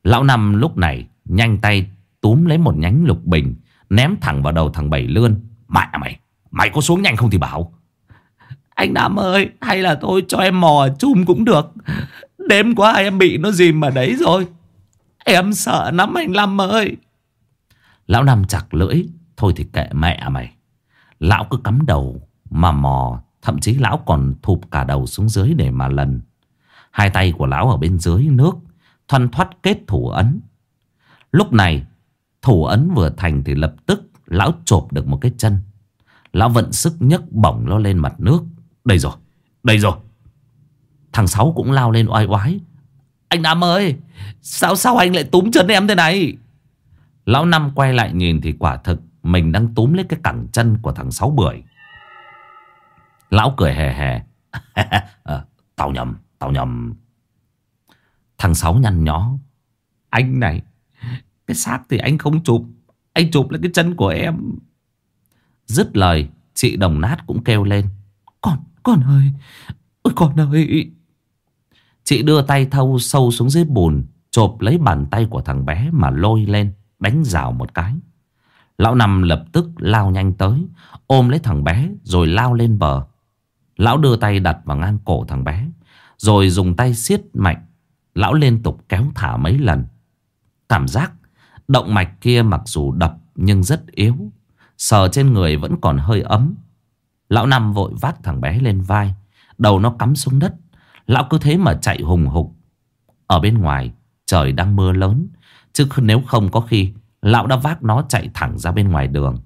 Lão Năm lúc này nhanh tay túm lấy một nhánh lục bình, ném thẳng vào đầu thằng Bảy Lươn. Mẹ mày, mày có xuống nhanh không thì bảo. Anh Năm ơi, hay là tôi cho em mò chum cũng được. Đêm qua em bị nó dìm ở đấy rồi. Em sợ lắm anh Năm ơi. Lão Năm chặt lưỡi. Thôi thì kệ mẹ mày. Lão cứ cắm đầu mà mò. Thậm chí lão còn thụp cả đầu xuống dưới để mà lần. Hai tay của lão ở bên dưới nước thoăn thoắt kết thủ ấn. Lúc này thủ ấn vừa thành thì lập tức lão chộp được một cái chân. Lão vận sức nhấc bổng nó lên mặt nước. Đây rồi, đây rồi. Thằng Sáu cũng lao lên oai oái. Anh Năm ơi, sao anh lại túm chân em thế này? Lão Năm quay lại nhìn thì quả thực mình đang túm lấy cái cẳng chân của thằng Sáu Bưởi. Lão cười hề hề. Tao nhầm. Thằng Sáu nhăn nhó. Anh này, cái xác thì anh không chụp, anh chụp lấy cái chân của em. Dứt lời, chị Đồng Nát cũng kêu lên. Con ơi, ôi con ơi. Chị đưa tay thâu sâu xuống dưới bùn, chộp lấy bàn tay của thằng bé mà lôi lên, đánh rào một cái. Lão Năm lập tức lao nhanh tới, ôm lấy thằng bé rồi lao lên bờ. Lão đưa tay đặt vào ngang cổ thằng bé, rồi dùng tay siết mạnh. Lão liên tục kéo thả mấy lần. Cảm giác động mạch kia mặc dù đập nhưng rất yếu, sờ trên người vẫn còn hơi ấm. Lão Năm vội vác thằng bé lên vai, đầu nó cắm xuống đất. Lão cứ thế mà chạy hùng hục. Ở bên ngoài trời đang mưa lớn, chứ nếu không có khi lão đã vác nó chạy thẳng ra bên ngoài đường.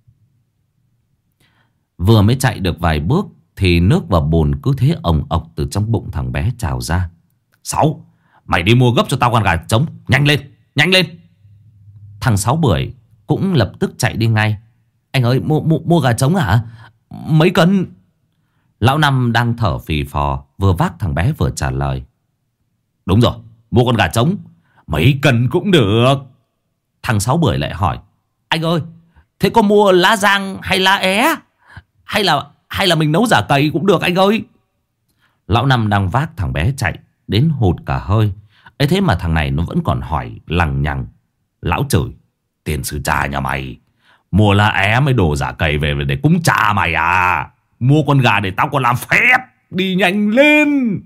Vừa mới chạy được vài bước thì nước và bùn cứ thế ồng ộc từ trong bụng thằng bé trào ra. Sáu, mày đi mua gấp cho tao con gà trống. Nhanh lên, nhanh lên. Thằng Sáu Bưởi cũng lập tức chạy đi ngay. Anh ơi, mua gà trống hả? Mấy cân? Lão Năm đang thở phì phò, vừa vác thằng bé vừa trả lời. Đúng rồi, mua con gà trống. Mấy cân cũng được. Thằng Sáu Bưởi lại hỏi. Anh ơi, thế có mua lá giang hay lá é? Hay là mình nấu giả cầy cũng được anh ơi. Lão Năm đang vác thằng bé chạy đến hụt cả hơi. Ấy thế mà thằng này nó vẫn còn hỏi lằng nhằng. Lão chửi. Tiền sư cha nhà mày, mua lá é mới đổ giả cầy về để cúng cha mày à? Mua con gà để tao còn làm phép. Đi nhanh lên.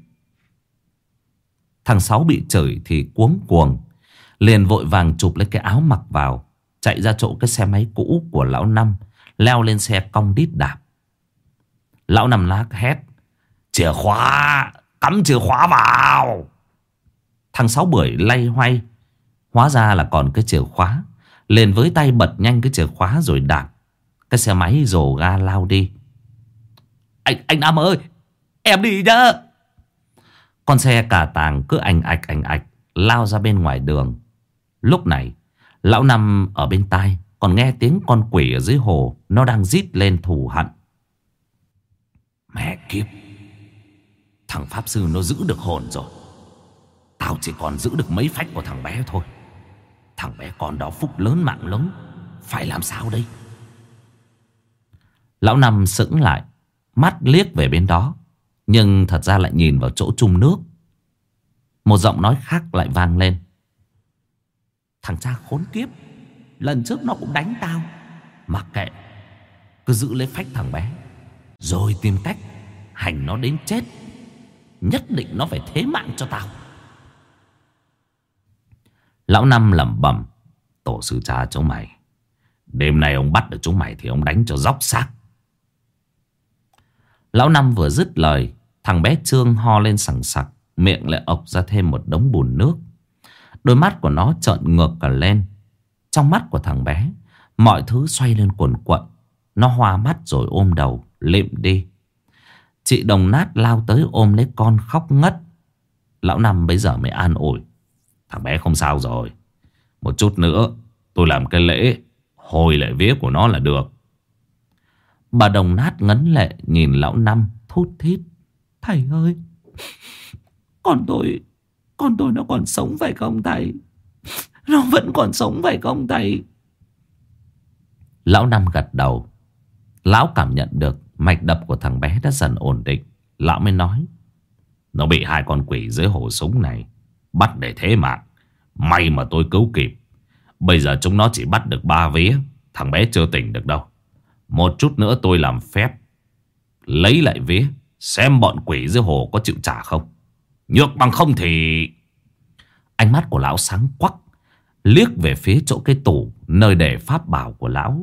Thằng Sáu bị chửi thì cuống cuồng, liền vội vàng chụp lấy cái áo mặc vào, chạy ra chỗ cái xe máy cũ của lão Năm, leo lên xe cong đít đạp. Lão Năm lác hét. Chìa khóa, cắm chìa khóa vào. Thằng Sáu Bưởi lay hoay, hóa ra là còn cái chìa khóa, liền với tay bật nhanh cái chìa khóa rồi đạp. Cái xe máy rồ ga lao đi. Anh Năm ơi, em đi nhá. Con xe cà tàng cứ ảnh ạch lao ra bên ngoài đường. Lúc này lão Năm ở bên tai còn nghe tiếng con quỷ ở dưới hồ nó đang rít lên thù hận. Mẹ kiếp, thằng pháp sư nó giữ được hồn rồi. Tao chỉ còn giữ được mấy phách của thằng bé thôi. Thằng bé con đó phúc lớn mạng lớn, phải làm sao đây? Lão Năm sững lại, mắt liếc về bên đó, nhưng thật ra lại nhìn vào chỗ chung nước. Một giọng nói khác lại vang lên. Thằng cha khốn kiếp, lần trước nó cũng đánh tao. Mặc kệ, cứ giữ lấy phách thằng bé, rồi tìm cách hành nó đến chết. Nhất định nó phải thế mạng cho tao. Lão Năm lẩm bẩm. Tổ sư cha chúng mày, đêm nay ông bắt được chúng mày thì ông đánh cho róc xác. Lão Năm vừa dứt lời, thằng bé Trương ho lên sằng sặc, miệng lại ộc ra thêm một đống bùn nước. Đôi mắt của nó trợn ngược cả lên. Trong mắt của thằng bé, mọi thứ xoay lên cuồn cuộn. Nó hoa mắt rồi ôm đầu lịm đi. Chị Đồng Nát lao tới ôm lấy con khóc ngất. Lão Năm bây giờ mới an ủi. Thằng bé không sao rồi. Một chút nữa tôi làm cái lễ hồi lễ vía của nó là được. Bà Đồng Nát ngấn lệ nhìn lão Năm thút thít. Thầy ơi, con tôi nó còn sống phải không thầy? Nó vẫn còn sống phải không thầy? Lão Năm gật đầu. Lão cảm nhận được mạch đập của thằng bé đã dần ổn định. Lão mới nói. Nó bị hai con quỷ dưới hồ súng này bắt để thế mạng. May mà tôi cứu kịp. Bây giờ chúng nó chỉ bắt được 3 vía. Thằng bé chưa tỉnh được đâu. Một chút nữa tôi làm phép lấy lại vía, xem bọn quỷ dưới hồ có chịu trả không. Nhược bằng không thì... Ánh mắt của lão sáng quắc, liếc về phía chỗ cái tủ nơi để pháp bảo của lão.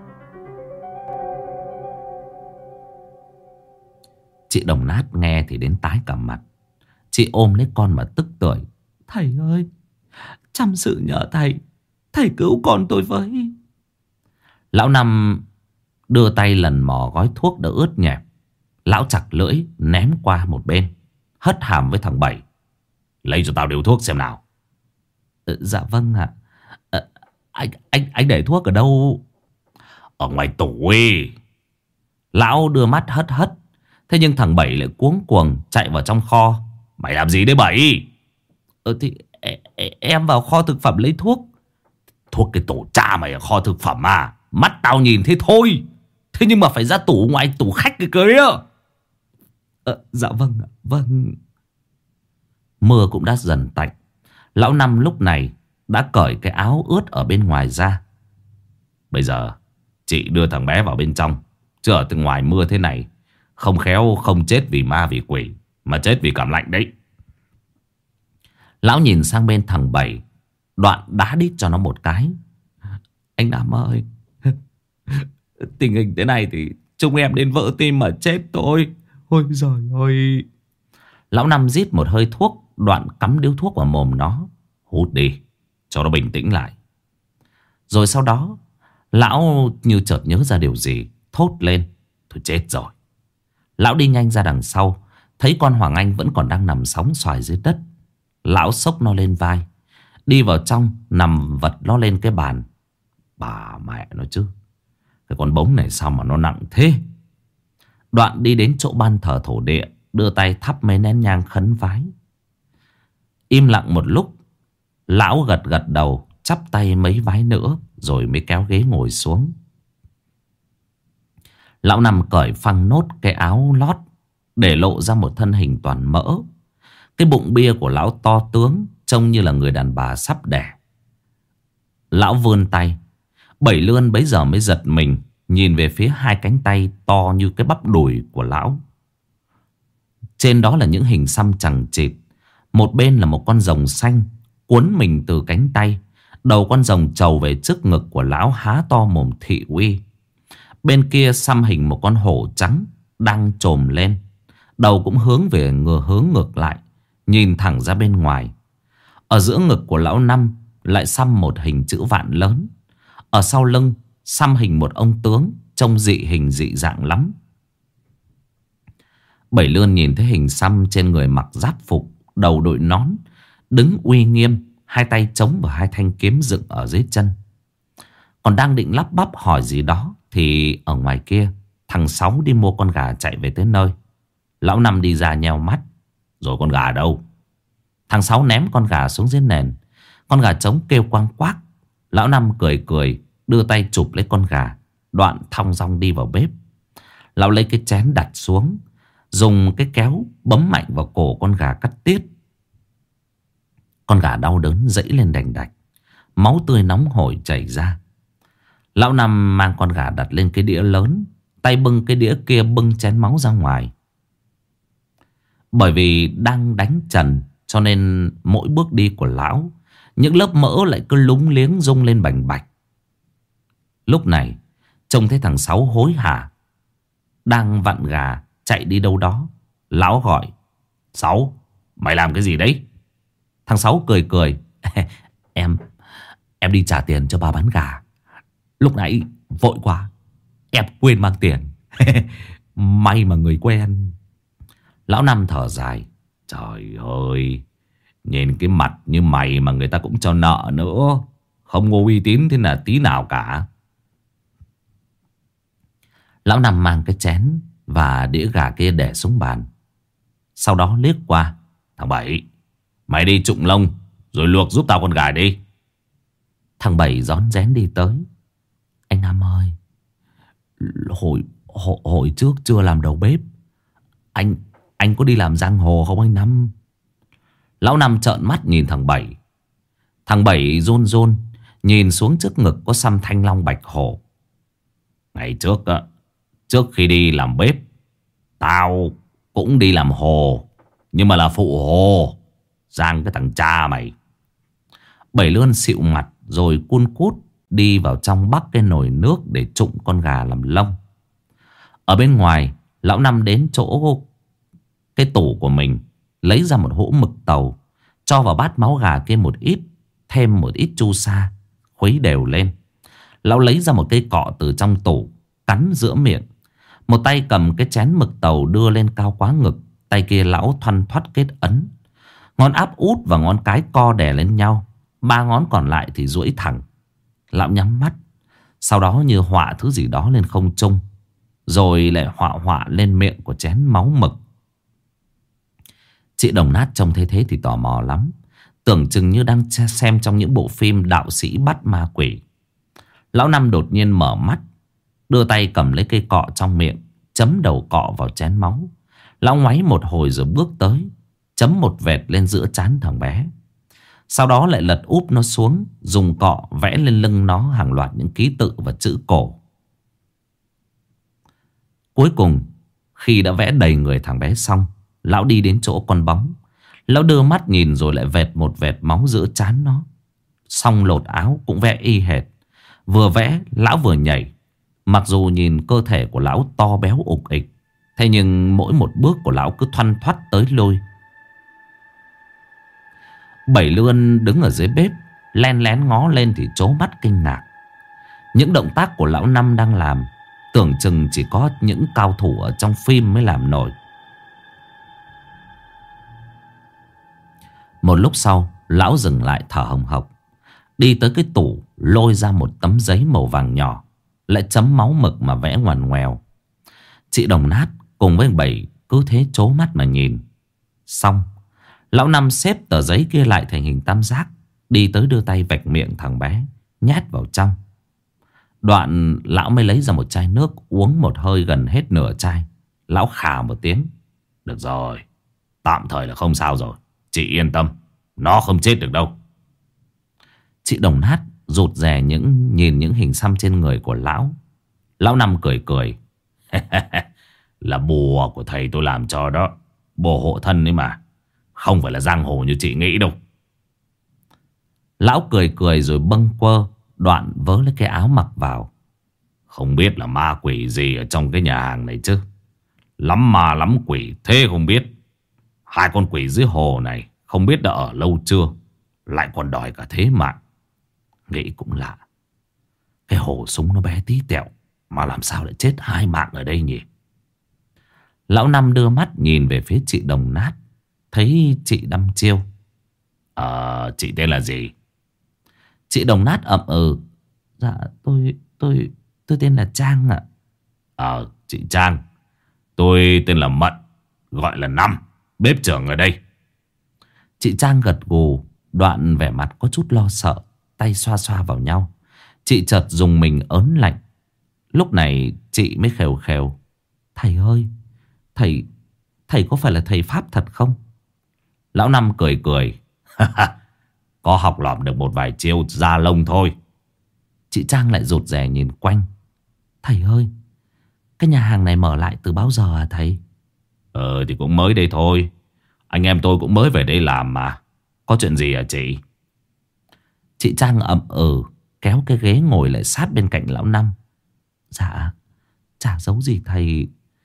Chị Đồng Nát nghe thì đến tái cả mặt. Chị ôm lấy con mà tức tưởi. Thầy ơi, trăm sự nhờ thầy, thầy cứu con tôi với. Lão Năm đưa tay lần mò gói thuốc đã ướt nhẹp. Lão chặt lưỡi ném qua một bên, hất hàm với thằng Bảy. Lấy cho tao điếu thuốc xem nào. Dạ vâng ạ. Anh để thuốc ở đâu? Ở ngoài tủ ấy. Lão đưa mắt hất hất. Thế nhưng thằng Bảy lại cuống cuồng chạy vào trong kho. Mày làm gì đấy Bảy? Thì em vào kho thực phẩm lấy thuốc. Thuốc cái tổ cha mày ở kho thực phẩm à? Mắt tao nhìn thế thôi. Thế nhưng mà phải ra tủ ngoài tủ khách cái kia. Dạ vâng ạ. Vâng. Mưa cũng đã dần tạnh. Lão Năm lúc này đã cởi cái áo ướt ở bên ngoài ra. Bây giờ chị đưa thằng bé vào bên trong, chứ ở từ ngoài mưa thế này không khéo không chết vì ma vì quỷ, mà chết vì cảm lạnh đấy. Lão nhìn sang bên thằng Bảy, đoạn đá đít cho nó một cái. Anh Năm ơi, tình hình thế này thì chúng em đến vỡ tim mà chết thôi. Ôi giời ơi. Lão Năm rít một hơi thuốc, đoạn cắm điếu thuốc vào mồm nó. Hút đi cho nó bình tĩnh lại. Rồi sau đó lão như chợt nhớ ra điều gì, thốt lên. Thôi chết rồi. Lão đi nhanh ra đằng sau, thấy con Hoàng Anh vẫn còn đang nằm sóng xoài dưới đất. Lão xốc nó lên vai, đi vào trong, nằm vật nó lên cái bàn. Bà mẹ nó chứ, cái con bống này sao mà nó nặng thế. Đoạn đi đến chỗ ban thờ thổ địa, đưa tay thắp mấy nén nhang khấn vái. Im lặng một lúc, lão gật gật đầu, chắp tay mấy vái nữa, rồi mới kéo ghế ngồi xuống. Lão Năm cởi phăng nốt cái áo lót, để lộ ra một thân hình toàn mỡ. Cái bụng bia của lão to tướng, trông như là người đàn bà sắp đẻ. Lão vươn tay. Bảy Lươn bấy giờ mới giật mình, nhìn về phía hai cánh tay to như cái bắp đùi của lão. Trên đó là những hình xăm chằng chịt. Một bên là một con rồng xanh cuốn mình từ cánh tay. Đầu con rồng trầu về trước ngực của lão, há to mồm thị uy. Bên kia xăm hình một con hổ trắng đang trồm lên. Đầu cũng hướng ngược lại, nhìn thẳng ra bên ngoài. Ở giữa ngực của lão Năm lại xăm một hình chữ vạn lớn. Ở sau lưng xăm hình một ông tướng, trông dị hình dị dạng lắm. Bảy Lươn nhìn thấy hình xăm trên người mặc giáp phục, đầu đội nón, đứng uy nghiêm, hai tay chống vào hai thanh kiếm dựng ở dưới chân. Còn đang định lắp bắp hỏi gì đó, thì ở ngoài kia thằng Sáu đi mua con gà chạy về tới nơi. Lão Năm đi ra nheo mắt. Rồi con gà đâu? Thằng Sáu ném con gà xuống dưới nền. Con gà trống kêu quang quác. Lão Năm cười cười, đưa tay chụp lấy con gà, đoạn thong dong đi vào bếp. Lão lấy cái chén đặt xuống, dùng cái kéo bấm mạnh vào cổ con gà cắt tiết. Con gà đau đớn dãy lên đành đạch, máu tươi nóng hổi chảy ra. Lão Năm mang con gà đặt lên cái đĩa lớn, tay bưng cái đĩa kia bưng chén máu ra ngoài. Bởi vì đang đánh trần, cho nên mỗi bước đi của lão, những lớp mỡ lại cứ lúng liếng rung lên bành bạch. Lúc này trông thấy thằng Sáu hối hả đang vặn gà chạy đi đâu đó. Lão gọi: Sáu, mày làm cái gì đấy? Thằng Sáu cười cười. Em đi trả tiền cho bà bán gà. Lúc nãy vội quá, em quên mang tiền. May mà người quen. Lão Năm thở dài. Trời ơi, nhìn cái mặt như mày mà người ta cũng cho nợ nữa. Không có uy tín thế là tí nào cả. Lão Năm mang cái chén và đĩa gà kia để xuống bàn. Sau đó liếc qua: Thằng Bảy, mày đi trụng lông rồi luộc giúp tao con gà đi. Thằng Bảy rón rén đi tới. Anh Năm ơi, hồi trước chưa làm đầu bếp. Anh có đi làm giang hồ không anh Năm? Lão Năm trợn mắt nhìn thằng Bảy. Thằng Bảy run run nhìn xuống trước ngực có xăm thanh long bạch hổ. Ngày trước á, trước khi đi làm bếp, tao cũng đi làm hồ, nhưng mà là phụ hồ. Giang cái thằng cha mày. Bảy Lươn xịu mặt rồi cun cút đi vào trong bắc cái nồi nước để trụng con gà làm lông. Ở bên ngoài, lão Năm đến chỗ cái tủ của mình, lấy ra một hũ mực tàu, cho vào bát máu gà kia một ít, thêm một ít chu sa, khuấy đều lên. Lão lấy ra một cây cọ từ trong tủ, cắn giữa miệng. Một tay cầm cái chén mực tàu đưa lên cao quá ngực, tay kia lão thoăn thoắt kết ấn. Ngón áp út và ngón cái co đè lên nhau, 3 ngón còn lại thì duỗi thẳng. Lão nhắm mắt, sau đó như họa thứ gì đó lên không trung, rồi lại họa lên miệng của chén máu mực. Chị Đồng Nát trông thấy thế thì tò mò lắm, tưởng chừng như đang xem trong những bộ phim đạo sĩ bắt ma quỷ. Lão Năm đột nhiên mở mắt, đưa tay cầm lấy cây cọ trong miệng, chấm đầu cọ vào chén máu. Lão ngoáy một hồi rồi bước tới, chấm một vệt lên giữa trán thằng bé. Sau đó lại lật úp nó xuống, dùng cọ vẽ lên lưng nó hàng loạt những ký tự và chữ cổ. Cuối cùng, khi đã vẽ đầy người thằng bé xong, lão đi đến chỗ con bóng. Lão đưa mắt nhìn rồi lại vệt một vệt máu giữa trán nó. Xong lột áo cũng vẽ y hệt. Vừa vẽ, lão vừa nhảy. Mặc dù nhìn cơ thể của lão to béo ục ịch, thế nhưng mỗi một bước của lão cứ thoăn thoắt tới lôi. Bảy Lươn đứng ở dưới bếp, len lén ngó lên thì trố mắt kinh ngạc. Những động tác của lão Năm đang làm, tưởng chừng chỉ có những cao thủ ở trong phim mới làm nổi. Một lúc sau, lão dừng lại thở hồng hộc, đi tới cái tủ, lôi ra một tấm giấy màu vàng nhỏ, lại chấm máu mực mà vẽ ngoằn ngoèo. Chị Đồng Nát cùng với Bảy cứ thế trố mắt mà nhìn. Xong, lão Năm xếp tờ giấy kia lại thành hình tam giác, đi tới đưa tay vạch miệng thằng bé, nhét vào trong. Đoạn lão mới lấy ra một chai nước, uống một hơi gần hết nửa chai. Lão khà một tiếng. Được rồi, tạm thời là không sao rồi, chị yên tâm, nó không chết được đâu. Chị Đồng Nát rụt rè nhìn những hình xăm trên người của lão. Lão Năm cười cười. Là bùa của thầy tôi làm cho đó, bùa hộ thân ấy mà, không phải là giang hồ như chị nghĩ đâu. Lão cười cười rồi bâng quơ, đoạn vớ lấy cái áo mặc vào. Không biết là ma quỷ gì ở trong cái nhà hàng này chứ. Lắm ma lắm quỷ thế không biết. Hai con quỷ dưới hồ này không biết đã ở lâu chưa, lại còn đòi cả thế mạng. Nghĩ cũng lạ, cái hồ súng nó bé tí tẹo mà làm sao lại chết 2 mạng ở đây nhỉ. Lão Năm đưa mắt nhìn về phía chị Đồng Nát, thấy chị đăm chiêu. Chị tên là gì? Chị Đồng Nát ậm ừ. Dạ tôi tên là Trang ạ. Chị Trang. Tôi tên là Mận, gọi là Năm, bếp trưởng ở đây. Chị Trang gật gù, đoạn vẻ mặt có chút lo sợ, tay xoa xoa vào nhau. Chị chợt dùng mình ớn lạnh. Lúc này chị mới khều khều. Thầy ơi, thầy có phải là thầy Pháp thật không? Lão Năm cười cười. Có học lỏm được một vài chiêu da lông thôi. Chị Trang lại rụt rè nhìn quanh. Thầy ơi, cái nhà hàng này mở lại từ bao giờ à thầy? Thì cũng mới đây thôi. Anh em tôi cũng mới về đây làm mà. Có chuyện gì à chị? Chị Trang ậm ừ, kéo cái ghế ngồi lại sát bên cạnh lão Năm. Dạ, chả giấu gì thầy.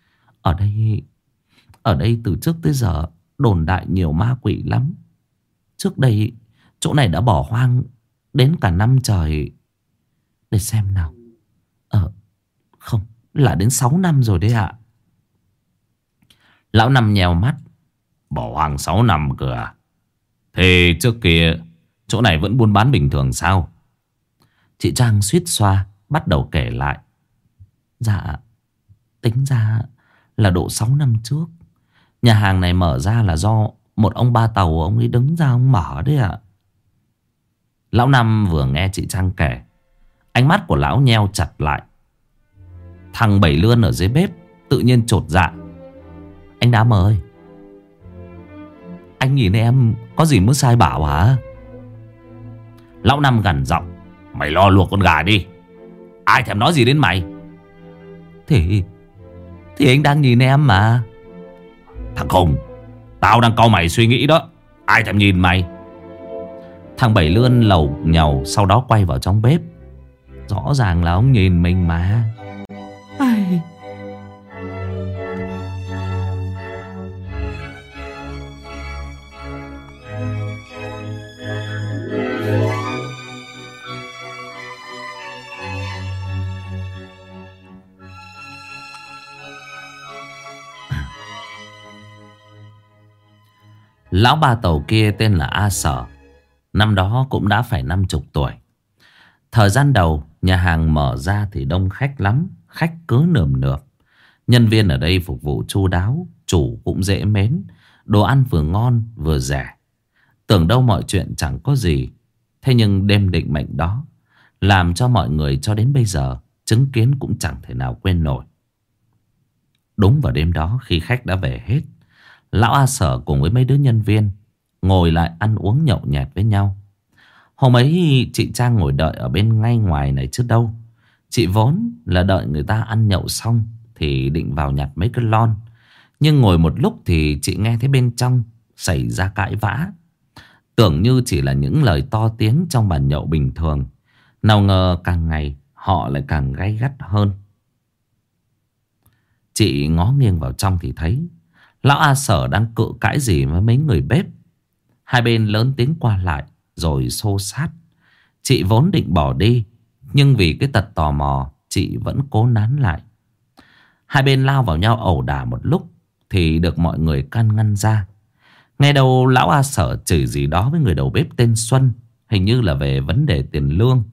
Ở đây từ trước tới giờ đồn đại nhiều ma quỷ lắm. Trước đây chỗ này đã bỏ hoang đến cả năm trời. Để xem nào. Không, là đến 6 năm rồi đấy ạ. Lão Năm nhèo mắt. Bỏ hoang 6 năm cơ à? Thế trước kia chỗ này vẫn buôn bán bình thường sao? Chị Trang suýt xoa, bắt đầu kể lại. Dạ, tính ra là độ 6 năm trước, nhà hàng này mở ra là do một ông ba tàu, ông ấy đứng ra ông mở đấy ạ. Lão Năm vừa nghe chị Trang kể, ánh mắt của lão nheo chặt lại. Thằng Bảy Lươn ở dưới bếp tự nhiên chột dạ. Anh Đám ơi, anh nhìn em có gì muốn sai bảo hả? Lão Năm gằn giọng: Mày lo luộc con gà đi, ai thèm nói gì đến mày. Thì anh đang nhìn em mà. Thằng khùng, tao đang cau mày suy nghĩ đó, ai thèm nhìn mày. Thằng Bảy Lươn lầu nhầu, sau đó quay vào trong bếp. Rõ ràng là ông nhìn mình mà. Ai... Lão ba tàu kia tên là A Sở, năm đó cũng đã phải 50 tuổi. Thời gian đầu nhà hàng mở ra thì đông khách lắm, khách cứ nườm nượp. Nhân viên ở đây phục vụ chu đáo, chủ cũng dễ mến, đồ ăn vừa ngon vừa rẻ. Tưởng đâu mọi chuyện chẳng có gì. Thế nhưng đêm định mệnh đó làm cho mọi người cho đến bây giờ chứng kiến cũng chẳng thể nào quên nổi. Đúng vào đêm đó, khi khách đã về hết, lão A Sở cùng với mấy đứa nhân viên ngồi lại ăn uống nhậu nhẹt với nhau. Hôm ấy chị Trang ngồi đợi ở bên ngay ngoài này chứ đâu. Chị vốn là đợi người ta ăn nhậu xong thì định vào nhặt mấy cái lon. Nhưng ngồi một lúc thì chị nghe thấy bên trong xảy ra cãi vã. Tưởng như chỉ là những lời to tiếng trong bàn nhậu bình thường, nào ngờ càng ngày họ lại càng gay gắt hơn. Chị ngó nghiêng vào trong thì thấy lão A Sở đang cự cãi gì với mấy người bếp. Hai bên lớn tiếng qua lại rồi xô xát. Chị vốn định bỏ đi, nhưng vì cái tật tò mò, chị vẫn cố nán lại. Hai bên lao vào nhau ẩu đả một lúc thì được mọi người can ngăn ra. Nghe đầu lão A Sở chửi gì đó với người đầu bếp tên Xuân, hình như là về vấn đề tiền lương.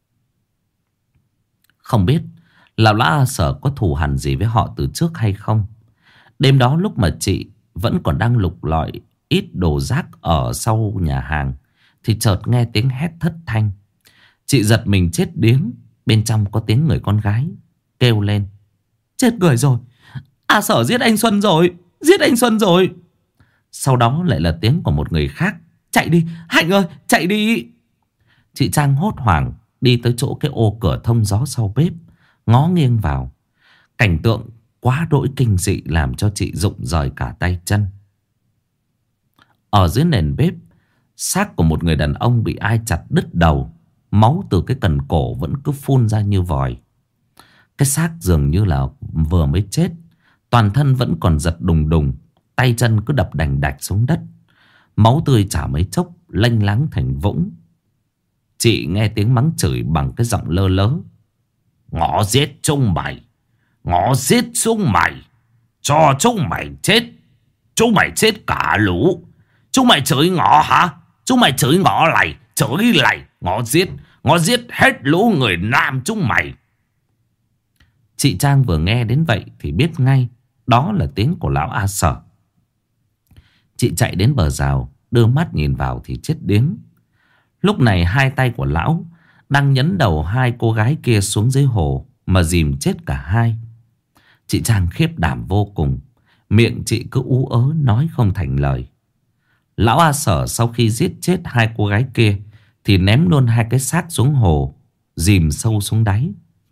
Không biết lão A Sở có thù hằn gì với họ từ trước hay không. Đêm đó lúc mà chị vẫn còn đang lục lọi ít đồ rác ở sau nhà hàng thì chợt nghe tiếng hét thất thanh. Chị giật mình chết điếng. Bên trong có tiếng người con gái kêu lên: Chết người rồi, A Sở giết anh Xuân rồi, giết anh Xuân rồi. Sau đó lại là tiếng của một người khác: Chạy đi, Hạnh ơi, chạy đi. Chị Trang hốt hoảng đi tới chỗ cái ô cửa thông gió sau bếp, ngó nghiêng vào. Cảnh tượng quá đỗi kinh dị làm cho chị rụng rời cả tay chân. Ở dưới nền bếp, xác của một người đàn ông bị ai chặt đứt đầu. Máu từ cái cần cổ vẫn cứ phun ra như vòi. Cái xác dường như là vừa mới chết. Toàn thân vẫn còn giật đùng đùng, tay chân cứ đập đành đạch xuống đất. Máu tươi chả mấy chốc lênh láng thành vũng. Chị nghe tiếng mắng chửi bằng cái giọng lơ lớ: Ngõ giết chúng mày, ngõ giết chúng mày, cho chúng mày chết. Chúng mày chết cả lũ. Chúng mày chửi ngõ hả? Chúng mày chửi ngõ này, chửi này. Ngõ giết hết lũ người Nam chúng mày. Chị Trang vừa nghe đến vậy thì biết ngay đó là tiếng của lão A Sở. Chị chạy đến bờ rào, đưa mắt nhìn vào thì chết điếng. Lúc này hai tay của lão đang nhấn đầu hai cô gái kia xuống dưới hồ mà dìm chết cả hai. Chị Trang khiếp đảm vô cùng, miệng chị cứ ú ớ nói không thành lời. Lão A Sở sau khi giết chết hai cô gái kia thì ném luôn hai cái xác xuống hồ, dìm sâu xuống đáy.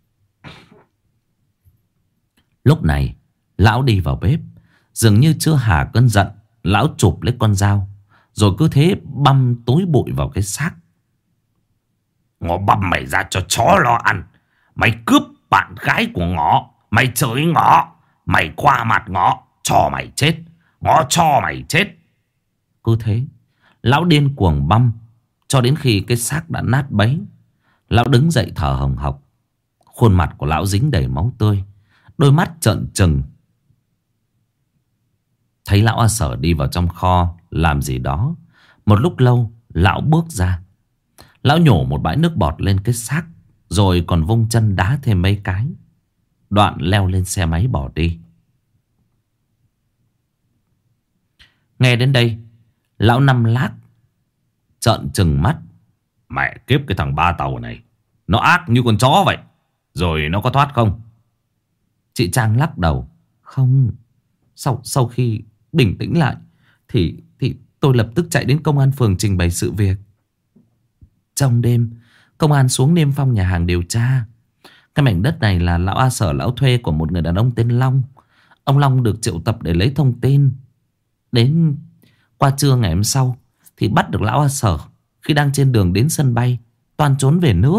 Lúc này lão đi vào bếp, dường như chưa hà cơn giận. Lão chụp lấy con dao rồi cứ thế băm túi bụi vào cái xác. Ngõ băm mày ra cho chó lo ăn. Mày cướp bạn gái của ngõ, mày chửi ngõ, mày qua mặt ngõ, cho mày chết. Ngõ cho mày chết. Cứ thế lão điên cuồng băm cho đến khi cái xác đã nát bấy. Lão đứng dậy thở hồng hộc. Khuôn mặt của lão dính đầy máu tươi, đôi mắt trợn trừng. Thấy lão A Sở đi vào trong kho làm gì đó. Một lúc lâu lão bước ra. Lão nhổ một bãi nước bọt lên cái xác, rồi còn vung chân đá thêm mấy cái, đoạn leo lên xe máy bỏ đi. Nghe đến đây lão Năm Lát trợn trừng mắt. Mẹ kiếp, cái thằng ba tàu này nó ác như con chó vậy. Rồi nó có thoát không? Chị Trang lắc đầu. Không. Sau khi bình tĩnh lại thì tôi lập tức chạy đến công an phường trình bày sự việc. Trong đêm, công an xuống niêm phong nhà hàng điều tra. Cái mảnh đất này là lão A Sở lão thuê của một người đàn ông tên Long. Ông Long được triệu tập để lấy thông tin. Đến qua trưa ngày hôm sau thì bắt được lão A Sở khi đang trên đường đến sân bay, toan trốn về nước.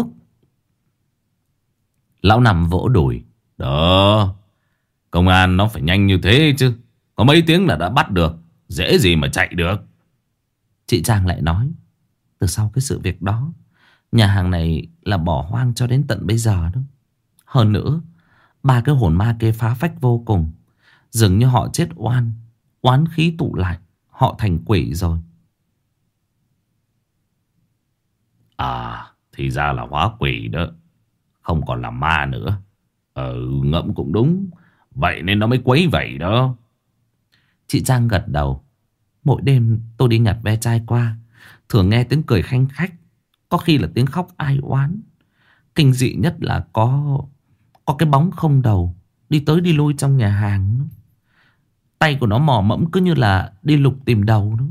Lão nằm vỗ đùi. Đó, công an nó phải nhanh như thế chứ. Có mấy tiếng là đã bắt được, dễ gì mà chạy được. Chị Trang lại nói, từ sau cái sự việc đó, nhà hàng này là bỏ hoang cho đến tận bây giờ đó. Hơn nữa, ba cái hồn ma kia phá phách vô cùng. Dường như họ chết oan, oán khí tụ lại, họ thành quỷ rồi. À, thì ra là hóa quỷ đó, không còn là ma nữa. Ngẫm cũng đúng. Vậy nên nó mới quấy vậy đó. Chị Trang gật đầu. Mỗi đêm tôi đi nhặt ve chai qua, thường nghe tiếng cười khanh khách, có khi là tiếng khóc ai oán. Kinh dị nhất là có cái bóng không đầu đi tới đi lui trong nhà hàng. Tay của nó mò mẫm cứ như là đi lục tìm đầu nữa.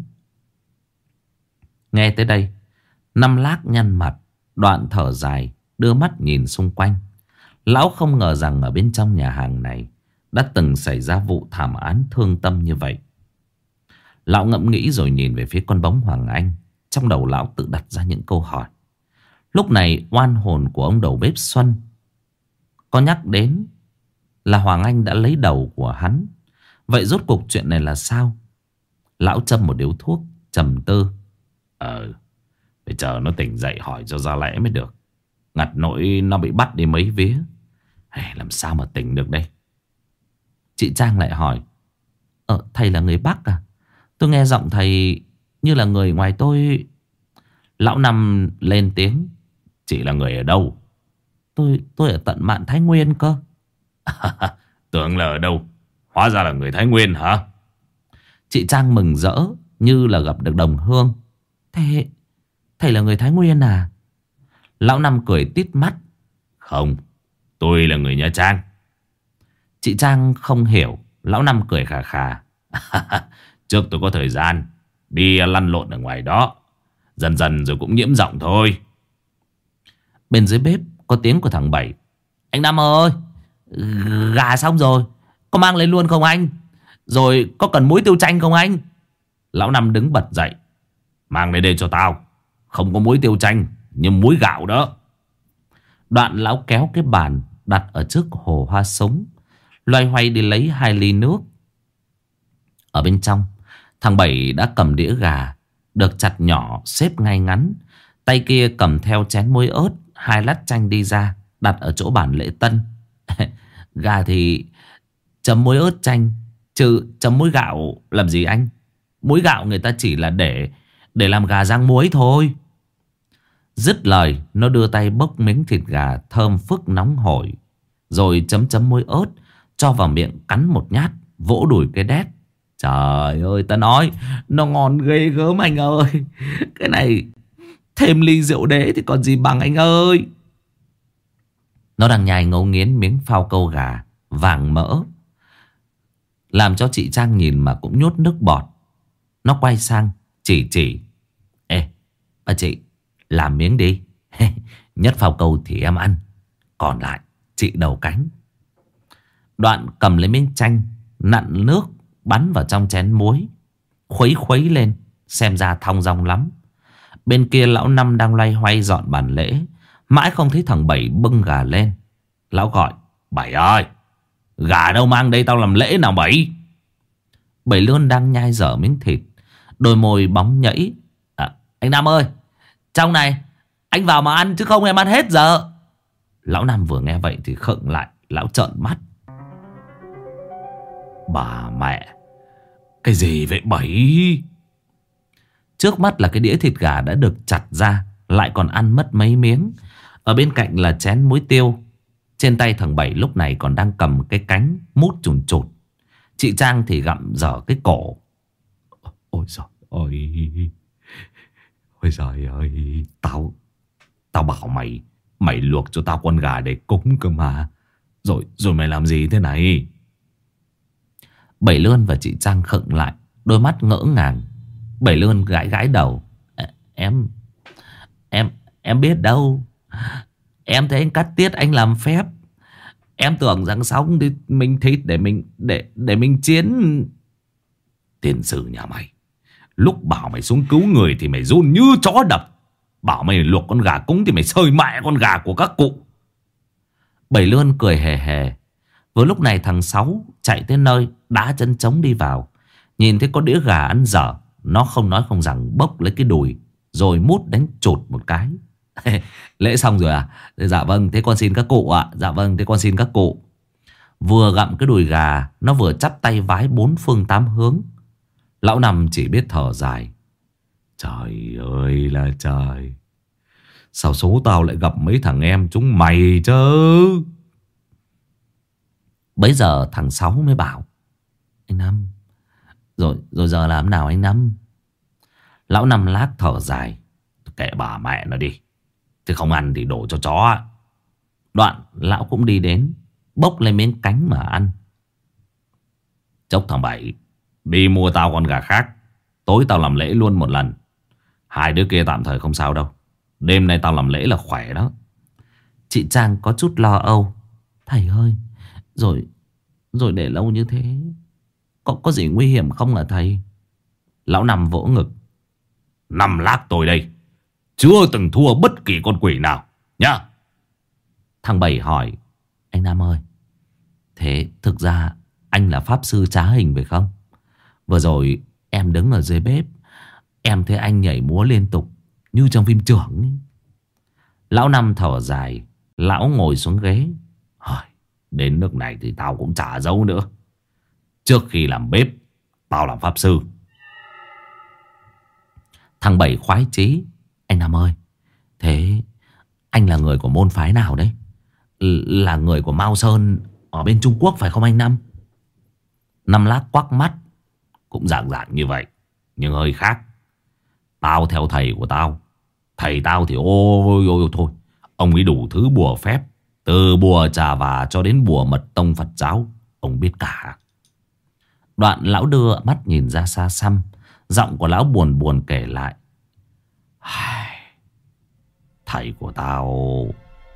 Nghe tới đây, Năm Lác nhăn mặt, đoạn thở dài, đưa mắt nhìn xung quanh. Lão không ngờ rằng ở bên trong nhà hàng này đã từng xảy ra vụ thảm án thương tâm như vậy. Lão ngẫm nghĩ rồi nhìn về phía con bóng Hoàng Anh. Trong đầu lão tự đặt ra những câu hỏi. Lúc này oan hồn của ông đầu bếp Xuân có nhắc đến là Hoàng Anh đã lấy đầu của hắn. Vậy rốt cuộc chuyện này là sao? Lão châm một điếu thuốc, trầm tư. Phải chờ nó tỉnh dậy hỏi cho ra lẽ mới được. Ngặt nỗi nó bị bắt đi mấy vía. Làm sao mà tỉnh được đây? Chị Trang lại hỏi, thầy là người Bắc à? Tôi nghe giọng thầy như là người ngoài tôi. Lão Năm lên tiếng. Chị là người ở đâu? Tôi ở tận Mạn Thái Nguyên cơ. Tưởng là ở đâu, hóa ra là người Thái Nguyên hả? Chị Trang mừng rỡ như là gặp được đồng hương. Thế thầy là người Thái Nguyên à? Lão Năm cười tít mắt. Không, tôi là người Nha Trang. Chị Trang không hiểu. Lão Năm cười khà khà. Trước tôi có thời gian đi lăn lộn ở ngoài đó, dần dần rồi cũng nhiễm giọng thôi. Bên dưới bếp có tiếng của thằng Bảy. Anh Năm ơi, gà xong rồi, có mang lên luôn không anh? Rồi có cần muối tiêu chanh không anh? Lão Năm đứng bật dậy. Mang lên đây cho tao. Không có muối tiêu chanh, nhưng muối gạo đó. Đoạn lão kéo cái bàn đặt ở trước hồ hoa súng, loay hoay đi lấy 2 ly nước. Ở bên trong, thằng Bảy đã cầm đĩa gà được chặt nhỏ xếp ngay ngắn. Tay kia cầm theo chén muối ớt, 2 lát chanh đi ra, đặt ở chỗ bàn lễ tân. Gà thì chấm muối ớt chanh, chứ chấm muối gạo làm gì anh? Muối gạo người ta chỉ là để làm gà rang muối thôi. Dứt lời, nó đưa tay bốc miếng thịt gà thơm phức nóng hổi, rồi chấm muối ớt, cho vào miệng cắn một nhát, vỗ đùi cái đét. Trời ơi, ta nói nó ngon ghê gớm anh ơi. Cái này thêm ly rượu đế thì còn gì bằng anh ơi. Nó đang nhai ngấu nghiến miếng phao câu gà vàng mỡ, làm cho chị Trang nhìn mà cũng nhốt nước bọt. Nó quay sang chỉ. Ê, bà chị, làm miếng đi. Nhất phao câu thì em ăn, còn lại chị đầu cánh. Đoạn cầm lấy miếng chanh, nặn nước bắn vào trong chén muối, khuấy lên, xem ra thong dong lắm. Bên kia lão Năm đang loay hoay dọn bàn lễ, mãi không thấy thằng Bảy bưng gà lên. Lão gọi, Bảy ơi, gà đâu mang đây tao làm lễ nào Bảy? Bảy Lươn đang nhai dở miếng thịt, đôi môi bóng nhẫy. Anh Năm ơi, trong này anh vào mà ăn chứ không em ăn hết giờ. Lão Năm vừa nghe vậy thì khựng lại. Lão trợn mắt. Bà mẹ, cái gì vậy Bảy? Trước mắt là cái đĩa thịt gà đã được chặt ra, lại còn ăn mất mấy miếng. Ở bên cạnh là chén muối tiêu. Trên tay thằng Bảy lúc này còn đang cầm cái cánh mút chùn chụt. Chị Trang thì gặm dở cái cổ. Ôi giời ơi, ôi giời ơi, tao bảo mày luộc cho tao con gà để cúng cơ mà. Rồi mày làm gì thế này? Bảy Lươn và chị Trang khựng lại, đôi mắt ngỡ ngàng. Bảy Lươn gãi đầu. Em biết đâu. Em thấy anh cắt tiết anh làm phép. Em tưởng rằng xong thì mình thịt để mình chiến. Tiền sử nhà mày, lúc bảo mày xuống cứu người thì mày run như chó đập. Bảo mày luộc con gà cúng thì mày sơi mẹ con gà của các cụ. Bảy Lươn cười hề hề. Vừa lúc này thằng Sáu chạy tới nơi, đá chân trống đi vào. Nhìn thấy có đĩa gà ăn dở, nó không nói không rằng bốc lấy cái đùi rồi mút đánh chụt một cái. Lễ xong rồi à? Dạ vâng, thế con xin các cụ ạ. Dạ vâng, thế con xin các cụ. Vừa gặm cái đùi gà, nó vừa chắp tay vái bốn phương tám hướng. Lão Năm chỉ biết thở dài. Trời ơi là trời, sao số tao lại gặp mấy thằng em chúng mày chứ. Bấy giờ thằng Sáu mới bảo: anh Năm, rồi giờ làm nào anh Năm? Lão Năm lác thở dài: kệ bà mẹ nó đi, thế không ăn thì đổ cho chó. Đoạn lão cũng đi đến, bốc lên miếng cánh mà ăn. Chốc thằng Bảy, đi mua tao con gà khác, tối tao làm lễ luôn một lần. Hai đứa kia tạm thời không sao đâu, đêm nay tao làm lễ là khỏe đó. Chị Trang có chút lo âu: thầy ơi, rồi để lâu như thế có gì nguy hiểm không hả thầy? Lão Năm vỗ ngực: năm lác tôi đây, chưa từng thua bất kỳ con quỷ nào nhá. Thằng Bảy hỏi: anh Năm ơi, thế thực ra anh là pháp sư trá hình phải không? Vừa rồi em đứng ở dưới bếp, em thấy anh nhảy múa liên tục như trong phim Trưởng ấy. Lão Năm thở dài. Lão ngồi xuống ghế: đến nước này thì tao cũng chả giấu nữa. Trước khi làm bếp, tao làm pháp sư. Thằng Bảy khoái chí: anh Năm ơi, thế anh là người của môn phái nào đấy? Là người của Mao Sơn ở bên Trung Quốc phải không anh Năm? Năm lác quắc mắt: cũng dạng như vậy, nhưng hơi khác. Tao theo thầy của tao. Thầy tao thì ôi thôi, ông ấy đủ thứ bùa phép, từ bùa trà và cho đến bùa mật tông Phật giáo, ông biết cả. Đoạn lão đưa mắt nhìn ra xa xăm. Giọng của lão buồn buồn kể lại: thầy của tao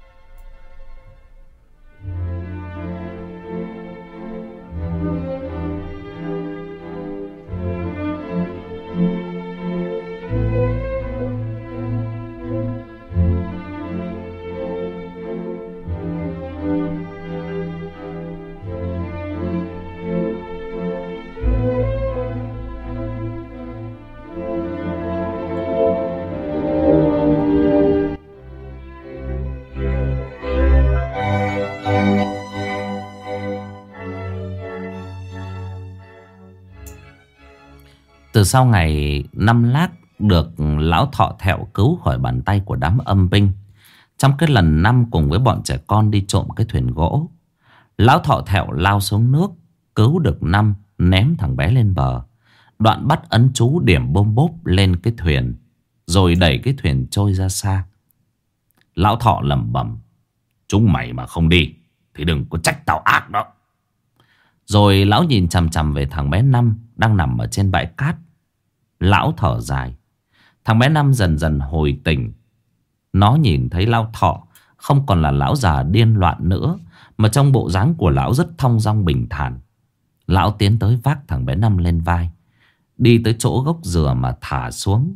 từ sau ngày Năm Lác được lão Thọ Thẹo cứu khỏi bàn tay của đám âm binh, trong cái lần Năm cùng với bọn trẻ con đi trộm cái thuyền gỗ, lão Thọ Thẹo lao xuống nước, cứu được Năm, ném thằng bé lên bờ. Đoạn bắt ấn chú điểm bôm bốp lên cái thuyền, rồi đẩy cái thuyền trôi ra xa. Lão Thọ lẩm bẩm: chúng mày mà không đi thì đừng có trách tao ác đó. Rồi lão nhìn chằm chằm về thằng bé Năm đang nằm ở trên bãi cát. Lão thở dài. Thằng bé Năm dần dần hồi tỉnh. Nó nhìn thấy lão Thọ không còn là lão già điên loạn nữa, mà trong bộ dáng của lão rất thong dong bình thản. Lão tiến tới vác thằng bé Năm lên vai, đi tới chỗ gốc dừa mà thả xuống.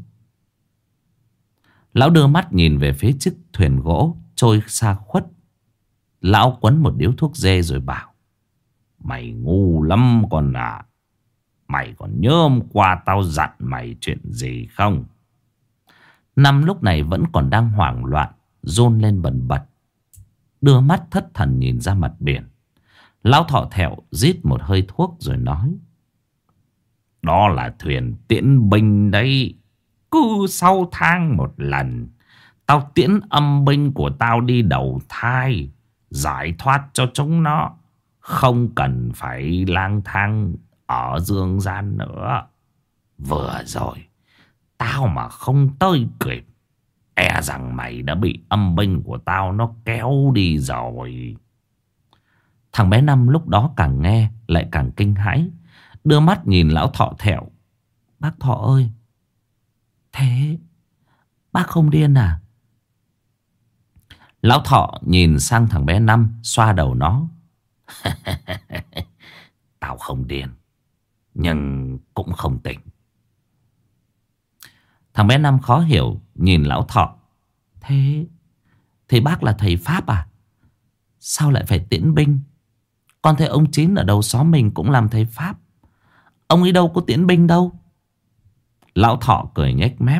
Lão đưa mắt nhìn về phía chiếc thuyền gỗ trôi xa khuất. Lão quấn một điếu thuốc dê rồi bảo: mày ngu lắm con à. Mày còn nhớ hôm qua tao dặn mày chuyện gì không? Năm lúc này vẫn còn đang hoảng loạn, run lên bần bật, đưa mắt thất thần nhìn ra mặt biển. Lão Thọ Thẹo rít một hơi thuốc rồi nói: đó là thuyền tiễn binh đấy. Cứ sau tháng một lần, tao tiễn âm binh của tao đi đầu thai, giải thoát cho chúng nó, không cần phải lang thang ở dương gian nữa. Vừa rồi tao mà không tới kịp, e rằng mày đã bị âm binh của tao nó kéo đi rồi. Thằng bé Năm lúc đó càng nghe lại càng kinh hãi, đưa mắt nhìn lão Thọ Thẹo: bác Thọ ơi, thế bác không điên à? Lão Thọ nhìn sang thằng bé Năm, xoa đầu nó. Tao không điên, nhưng cũng không tỉnh. Thằng bé Năm khó hiểu nhìn lão Thọ. Thế bác là thầy Pháp à? Sao lại phải tiễn binh? Con thấy ông Chín ở đầu xóm mình cũng làm thầy Pháp. Ông ấy đâu có tiễn binh đâu. Lão Thọ cười nhếch mép.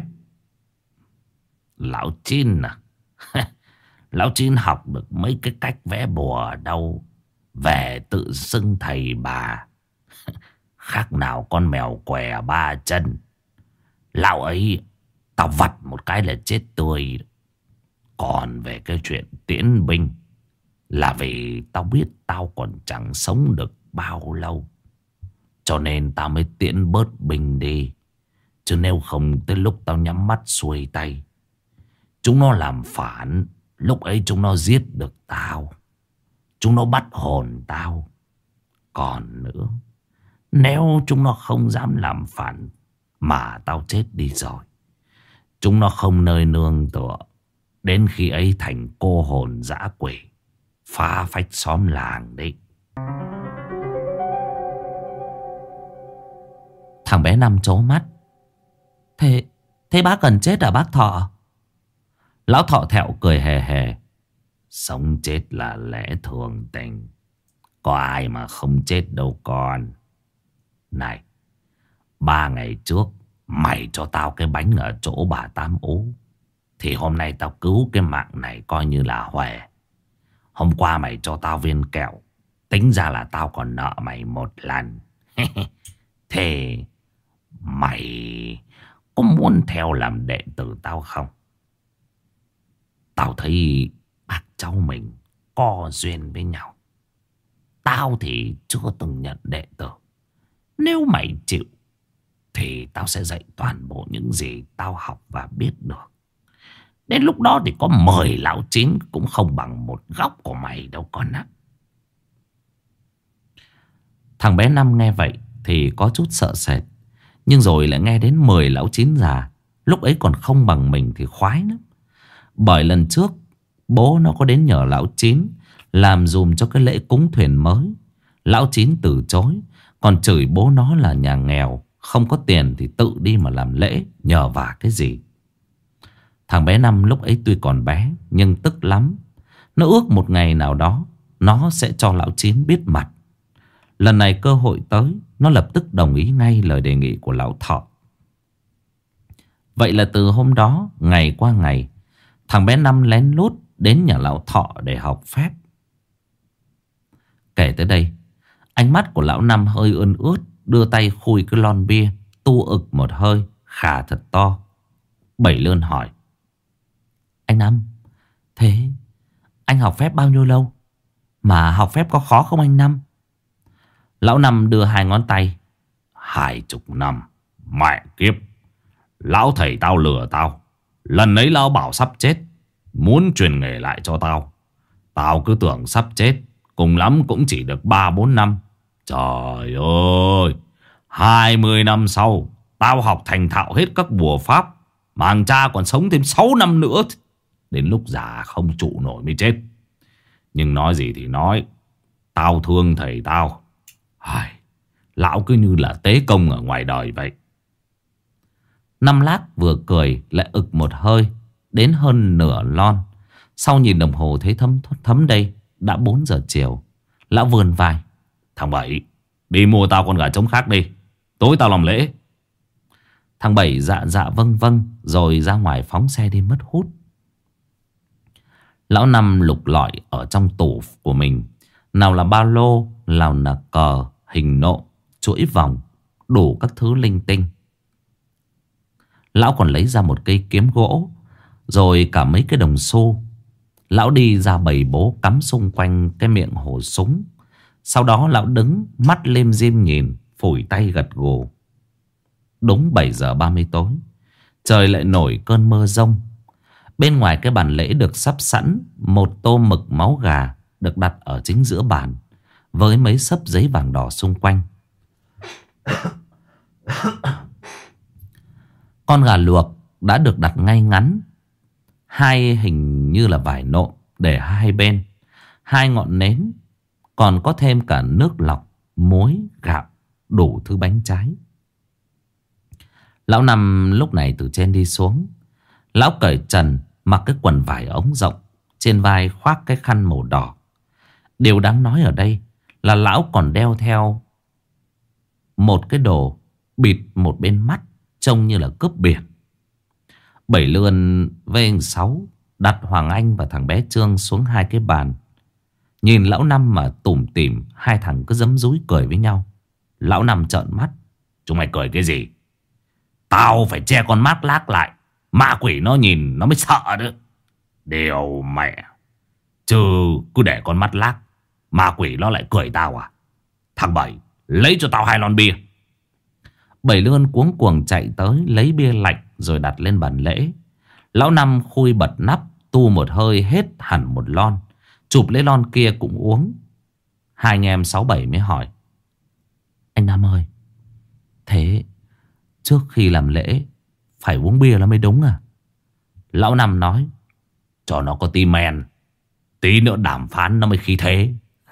Lão Chín à? Lão Chín học được mấy cái cách vẽ bùa ở đâu, về tự xưng thầy bà. Khác nào con mèo què ba chân. Lão ấy tao vặt một cái là chết tươi. Còn về cái chuyện tiễn binh, là vì tao biết tao còn chẳng sống được bao lâu, cho nên tao mới tiễn bớt binh đi. Chứ nếu không tới lúc tao nhắm mắt xuôi tay, chúng nó làm phản, lúc ấy chúng nó giết được tao, chúng nó bắt hồn tao. Còn nữa, nếu chúng nó không dám làm phản mà tao chết đi rồi, chúng nó không nơi nương tựa, đến khi ấy thành cô hồn dã quỷ, phá phách xóm làng đấy. Thằng bé Năm trố mắt. Thế bác cần chết à bác Thọ? Lão Thọ thẹo cười hề hề. Sống chết là lẽ thường tình, có ai mà không chết đâu con. Này, 3 ngày trước mày cho tao cái bánh ở chỗ bà Tám Ú, thì hôm nay tao cứu cái mạng này coi như là huề. Hôm qua mày cho tao viên kẹo, tính ra là tao còn nợ mày 1 lần. Thế mày có muốn theo làm đệ tử tao không? Tao thấy bác cháu mình có duyên với nhau. Tao thì chưa từng nhận đệ tử. Nếu mày chịu thì tao sẽ dạy toàn bộ những gì tao học và biết được. Đến lúc đó thì có 10 lão Chín cũng không bằng một góc của mày đâu con ạ. Thằng bé Năm nghe vậy thì có chút sợ sệt, nhưng rồi lại nghe đến 10 lão Chín già lúc ấy còn không bằng mình thì khoái lắm. Bởi lần trước bố nó có đến nhờ lão Chín làm dùm cho cái lễ cúng thuyền mới. Lão Chín từ chối, còn chửi bố nó là nhà nghèo, không có tiền thì tự đi mà làm lễ, nhờ vả cái gì. Thằng bé Năm lúc ấy tuy còn bé nhưng tức lắm. Nó ước một ngày nào đó nó sẽ cho lão Chín biết mặt. Lần này cơ hội tới, nó lập tức đồng ý ngay lời đề nghị của lão Thọ. Vậy là từ hôm đó, ngày qua ngày, thằng bé Năm lén lút đến nhà lão Thọ để học phép. Kể tới đây, ánh mắt của lão Năm hơi ươn ướt, đưa tay khui cái lon bia, tu ực một hơi, khà thật to. Bảy Lươn hỏi: Anh Năm, thế anh học phép bao nhiêu lâu? Mà học phép có khó không anh Năm? Lão Năm đưa 2 ngón tay: 20 năm. Mẹ kiếp, lão thầy tao lừa tao. Lần ấy lão bảo sắp chết, muốn truyền nghề lại cho tao. Tao cứ tưởng sắp chết, cùng lắm cũng chỉ được 3-4 năm. Trời ơi, 20 năm sau tao học thành thạo hết các bùa pháp, mà thằng cha còn sống thêm 6 năm nữa. Đến lúc già không trụ nổi mới chết. Nhưng nói gì thì nói, tao thương thầy tao. Lão cứ như là tế công ở ngoài đời vậy. Năm Lác vừa cười lại ực một hơi, đến hơn nửa lon. Sau nhìn đồng hồ thấy thấm đây, đã 4 giờ chiều. Lão vươn vai: Thằng Bảy, đi mua tao con gà trống khác đi, tối tao làm lễ. Thằng Bảy dạ vâng vâng, rồi ra ngoài phóng xe đi mất hút. Lão Năm lục lọi ở trong tủ của mình. Nào là ba lô, nào là cờ, hình nộ, chuỗi vòng, đủ các thứ linh tinh. Lão còn lấy ra một cây kiếm gỗ, rồi cả mấy cái đồng xu. Lão đi ra bầy bố cắm xung quanh cái miệng hổ súng. Sau đó lão đứng mắt lim dim nhìn, phủi tay gật gù. Đúng 7 giờ 30 tối, trời lại nổi cơn mưa rông. Bên ngoài cái bàn lễ được sắp sẵn một tô mực máu gà được đặt ở chính giữa bàn, với mấy xấp giấy vàng đỏ xung quanh. Con gà luộc đã được đặt ngay ngắn, 2 hình như là vải nộm để hai bên, 2 ngọn nến, còn có thêm cả nước lọc, muối, gạo, đủ thứ bánh trái. Lão Năm lúc này từ trên đi xuống. Lão cởi trần, mặc cái quần vải ống rộng, trên vai khoác cái khăn màu đỏ. Điều đáng nói ở đây là lão còn đeo theo một cái đồ bịt một bên mắt, trông như là cướp biển. Bảy Lươn với anh Sáu đặt Hoàng Anh và thằng bé Trương xuống 2 cái bàn. Nhìn lão Năm mà tủm tỉm, 2 thằng cứ giấm dúi cười với nhau. Lão Năm trợn mắt: chúng mày cười cái gì? Tao phải che con mắt lác lại, ma quỷ nó nhìn nó mới sợ nữa. Điều mẹ, chứ cứ để con mắt lác, ma quỷ nó lại cười tao à? Thằng Bảy, lấy cho tao 2 lon bia. Bảy Lươn cuống cuồng chạy tới lấy bia lạnh rồi đặt lên bàn lễ. Lão Năm khui bật nắp, tu một hơi hết hẳn 1 lon, chụp lấy lon kia cũng uống. 2 anh em 6, 7 mới hỏi: anh Năm ơi, thế trước khi làm lễ phải uống bia nó mới đúng à? Lão Năm nói: cho nó có tí men, tí nữa đàm phán nó mới khí thế.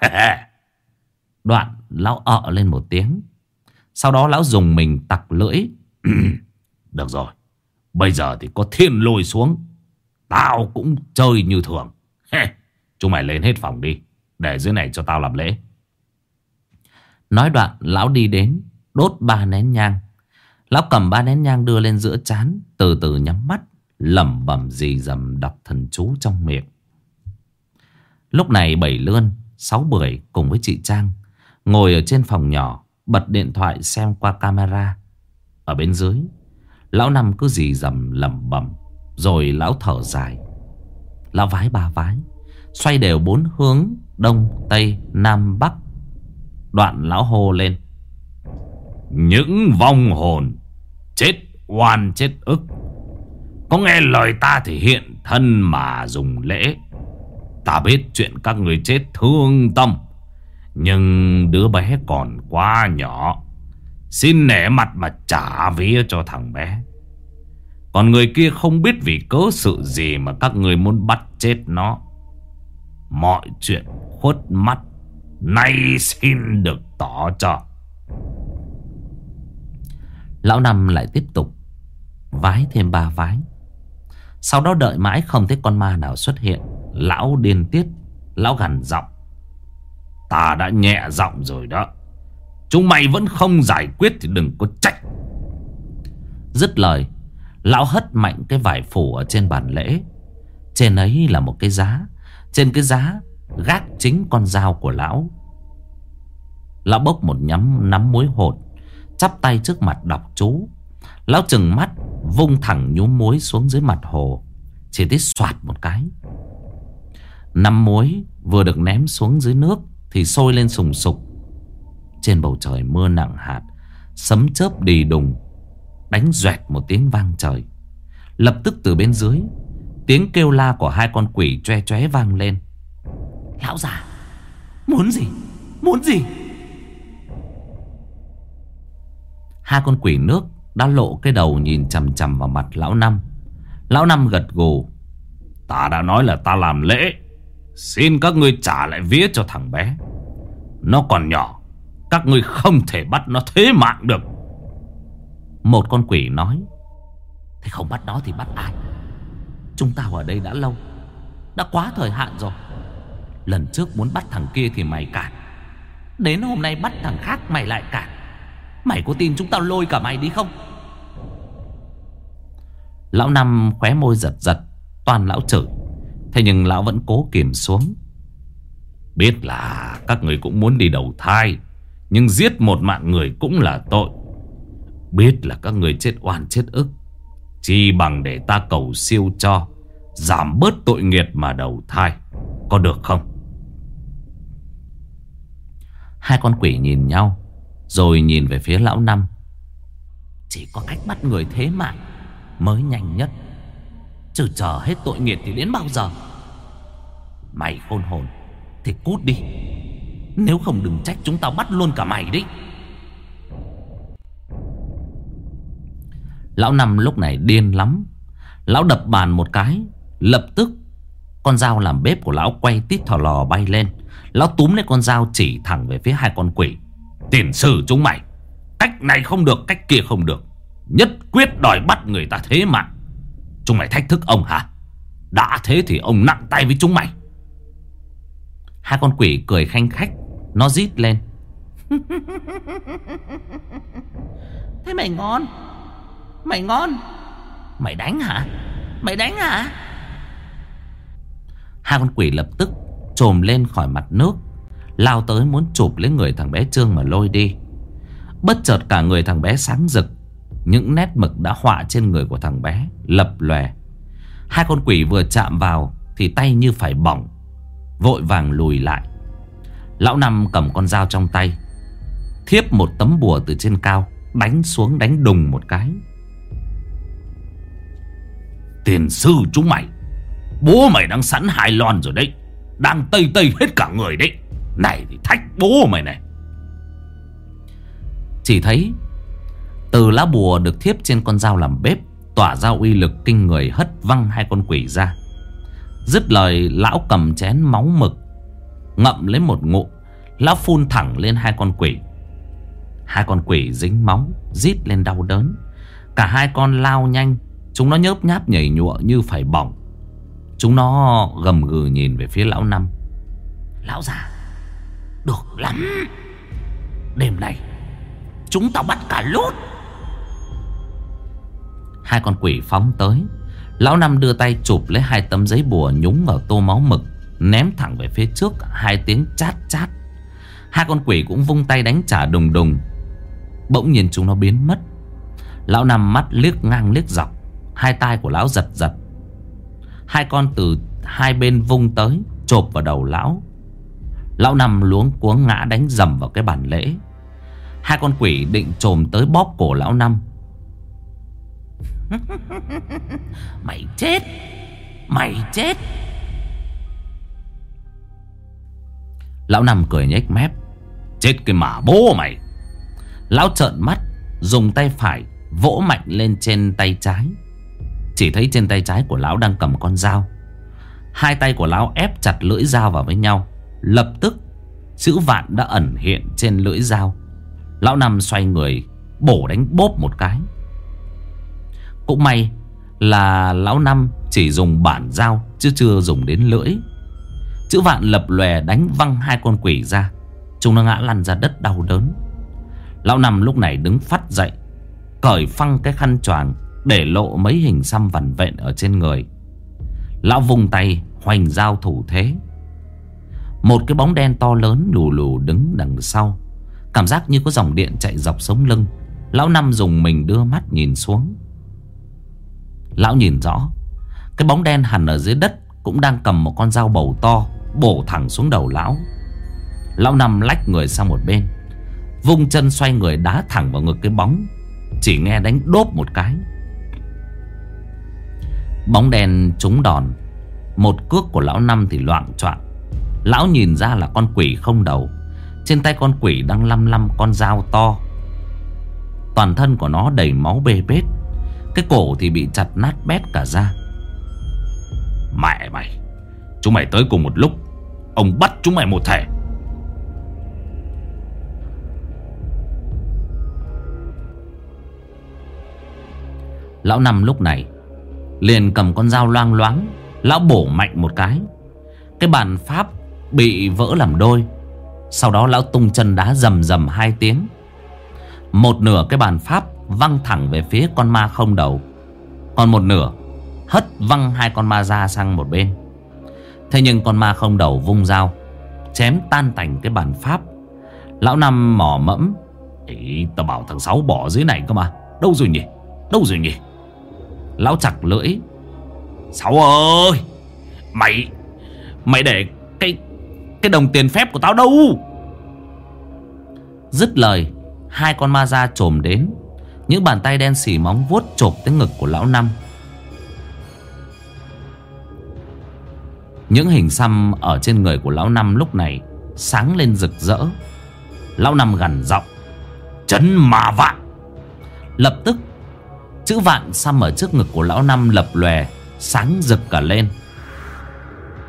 Đoạn lão lên một tiếng. Sau đó lão dùng mình tặc lưỡi: được rồi, bây giờ thì có thiên lôi xuống, tao cũng chơi như thường. Chúng mày lên hết phòng đi, để dưới này cho tao làm lễ. Nói đoạn lão đi đến đốt 3 nén nhang. Lão cầm 3 nén nhang đưa lên giữa trán, từ từ nhắm mắt, lẩm bẩm rì rầm đọc thần chú trong miệng. Lúc này Bảy Lươn, 6 Bưởi cùng với chị Trang ngồi ở trên phòng nhỏ, bật điện thoại xem qua camera. Ở bên dưới, lão Năm cứ rì rầm lẩm bẩm, rồi lão thở dài. Lão vái 3 vái, xoay đều 4 hướng đông, tây, nam, bắc. Đoạn lão hô lên: những vong hồn chết oan chết ức, có nghe lời ta thì hiện thân mà dùng lễ. Ta biết chuyện các người chết thương tâm, nhưng đứa bé còn quá nhỏ, xin nể mặt mà trả vía cho thằng bé. Còn người kia không biết vì cớ sự gì mà các người muốn bắt chết nó. Mọi chuyện khuất mắt, nay xin được tỏ cho. Lão Năm lại tiếp tục vái thêm 3 vái. Sau đó đợi mãi không thấy con ma nào xuất hiện, lão điên tiết. Lão gằn giọng: ta đã nhẹ giọng rồi đó, chúng mày vẫn không giải quyết thì đừng có trách. Dứt lời, lão hất mạnh cái vải phủ ở trên bàn lễ. Trên ấy là một cái giá. Trên cái giá gác chính con dao của lão. Lão bốc một nắm muối hột, chắp tay trước mặt đọc chú. Lão trừng mắt, vung thẳng nhúm muối xuống dưới mặt hồ. Chỉ thấy xoạt một cái, nắm muối vừa được ném xuống dưới nước thì sôi lên sùng sục. Trên bầu trời mưa nặng hạt, sấm chớp đì đùng, đánh doẹt một tiếng vang trời. Lập tức từ bên dưới, tiếng kêu la của 2 con quỷ choe choé vang lên: lão già, muốn gì? Muốn gì? 2 con quỷ nước đã lộ cái đầu nhìn chằm chằm vào mặt lão Năm. Lão Năm gật gù: ta đã nói là ta làm lễ, xin các ngươi trả lại vía cho thằng bé. Nó còn nhỏ, các ngươi không thể bắt nó thế mạng được. Một con quỷ nói: thế không bắt nó thì bắt ai? Chúng ta ở đây đã lâu, đã quá thời hạn rồi. Lần trước muốn bắt thằng kia thì mày cản, đến hôm nay bắt thằng khác mày lại cản. Mày có tin chúng tao lôi cả mày đi không? Lão Năm khóe môi giật giật, toàn lão chửi. Thế nhưng lão vẫn cố kìm xuống. Biết là các người cũng muốn đi đầu thai, nhưng giết một mạng người cũng là tội. Biết là các người chết oan chết ức, chỉ bằng để ta cầu siêu cho, giảm bớt tội nghiệt mà đầu thai, có được không? 2 con quỷ nhìn nhau, rồi nhìn về phía lão Năm. Chỉ có cách bắt người thế mạng mới nhanh nhất, chứ chờ hết tội nghiệt thì đến bao giờ? Mày khôn hồn thì cút đi, nếu không đừng trách chúng tao bắt luôn cả mày đấy. Lão Năm lúc này điên lắm. Lão đập bàn một cái, lập tức Con dao làm bếp của lão quay tít thò lò bay lên. Lão túm lấy con dao chỉ thẳng về phía hai con quỷ. Tiền sư chúng mày, cách này không được, cách kia không được, nhất quyết đòi bắt người ta thế mạng. Chúng mày thách thức ông hả? Đã thế thì ông nặng tay với chúng mày. Hai con quỷ cười khanh khách. Nó rít lên. Thế mày ngon. Mày ngon. Mày đánh hả? Mày đánh hả? Hai con quỷ lập tức trồm lên khỏi mặt nước, lao tới muốn chụp lấy người thằng bé Trương mà lôi đi. Bất chợt cả người thằng bé sáng rực. Những nét mực đã họa trên người của thằng bé lập lòe. Hai con quỷ vừa chạm vào thì tay như phải bỏng, vội vàng lùi lại. Lão Năm cầm con dao trong tay, thiếp một tấm bùa từ trên cao, đánh xuống, đánh đùng một cái. Tiền sư chúng mày, bố mày đang sẵn hai lon rồi đấy, đang tây tây hết cả người đấy. Này thì thách bố mày này. Chỉ thấy từ lá bùa được thiếp trên con dao làm bếp tỏa ra uy lực kinh người, hất văng hai con quỷ ra. Dứt lời, lão cầm chén máu mực, ngậm lấy một ngụm. Lão phun thẳng lên hai con quỷ. Hai con quỷ dính máu, rít lên đau đớn. Cả hai con lao nhanh. Chúng nó nhớp nháp nhảy nhụa như phải bỏng. Chúng nó gầm gừ nhìn về phía lão Năm. Lão già, được lắm. Đêm nay chúng tao bắt cả lút. Hai con quỷ phóng tới. Lão Năm đưa tay chụp lấy hai tấm giấy bùa nhúng vào tô máu mực, ném thẳng về phía trước. Hai tiếng chát chát. Hai con quỷ cũng vung tay đánh trả đùng đùng. Bỗng nhiên chúng nó biến mất. Lão Năm mắt liếc ngang liếc dọc. Hai tai của lão giật giật. Hai con từ hai bên vung tới, chộp vào đầu lão. Lão Năm luống cuống ngã đánh dầm vào cái bàn lễ. Hai con quỷ định chồm tới bóp cổ lão Năm. Mày chết. Mày chết. Lão Năm cười nhếch mép. Chết cái mà bố mày. Lão trợn mắt, dùng tay phải vỗ mạnh lên trên tay trái. Chỉ thấy trên tay trái của lão đang cầm con dao. Hai tay của lão ép chặt lưỡi dao vào với nhau. Lập tức chữ vạn đã ẩn hiện trên lưỡi dao. Lão Năm xoay người bổ đánh bốp một cái. Cũng may là lão Năm chỉ dùng bản dao chứ chưa dùng đến lưỡi. Chữ vạn lập lòe đánh văng hai con quỷ ra. Chúng nó ngã lăn ra đất đau đớn. Lão Năm lúc này đứng phắt dậy, cởi phăng cái khăn choàng, để lộ mấy hình xăm vằn vện ở trên người. Lão vung tay hoành dao thủ thế. Một cái bóng đen to lớn lù lù đứng đằng sau, cảm giác như có dòng điện chạy dọc sống lưng. Lão Năm dùng mình đưa mắt nhìn xuống. Lão nhìn rõ cái bóng đen hằn ở dưới đất cũng đang cầm một con dao bầu to, bổ thẳng xuống đầu lão. Lão Năm lách người sang một bên, vung chân xoay người đá thẳng vào ngực cái bóng. Chỉ nghe đánh đốp một cái, bóng đen trúng đòn. Một cước của lão Năm thì loạng choạng. Lão nhìn ra là con quỷ không đầu. Trên tay con quỷ đang lăm lăm con dao to. Toàn thân của nó đầy máu bê bết. Cái cổ thì bị chặt nát bét cả da. Mẹ mày, chúng mày tới cùng một lúc, ông bắt chúng mày một thể. Lão Năm lúc này liền cầm con dao loang loáng. Lão bổ mạnh một cái. Cái bàn pháp bị vỡ làm đôi. Sau đó lão tung chân đá rầm rầm hai tiếng. Một nửa cái bàn pháp văng thẳng về phía con ma không đầu, còn một nửa hất văng hai con ma ra sang một bên. Thế nhưng con ma không đầu vung dao chém tan tành cái bàn pháp. Lão Năm mỏ mẫm. Ý, tao bảo thằng Sáu bỏ dưới này cơ mà. Đâu rồi nhỉ? Đâu rồi nhỉ? Lão chặt lưỡi. Sáu ơi, Mày để cái đồng tiền phép của tao đâu? Dứt lời, hai con ma da chồm đến. Những bàn tay đen xì móng vuốt chộp tới ngực của lão Năm. Những hình xăm ở trên người của lão Năm lúc này sáng lên rực rỡ. Lão Năm gằn giọng: Trấn mà vạn. Lập tức chữ vạn xăm ở trước ngực của lão Năm lập lòe, sáng rực cả lên.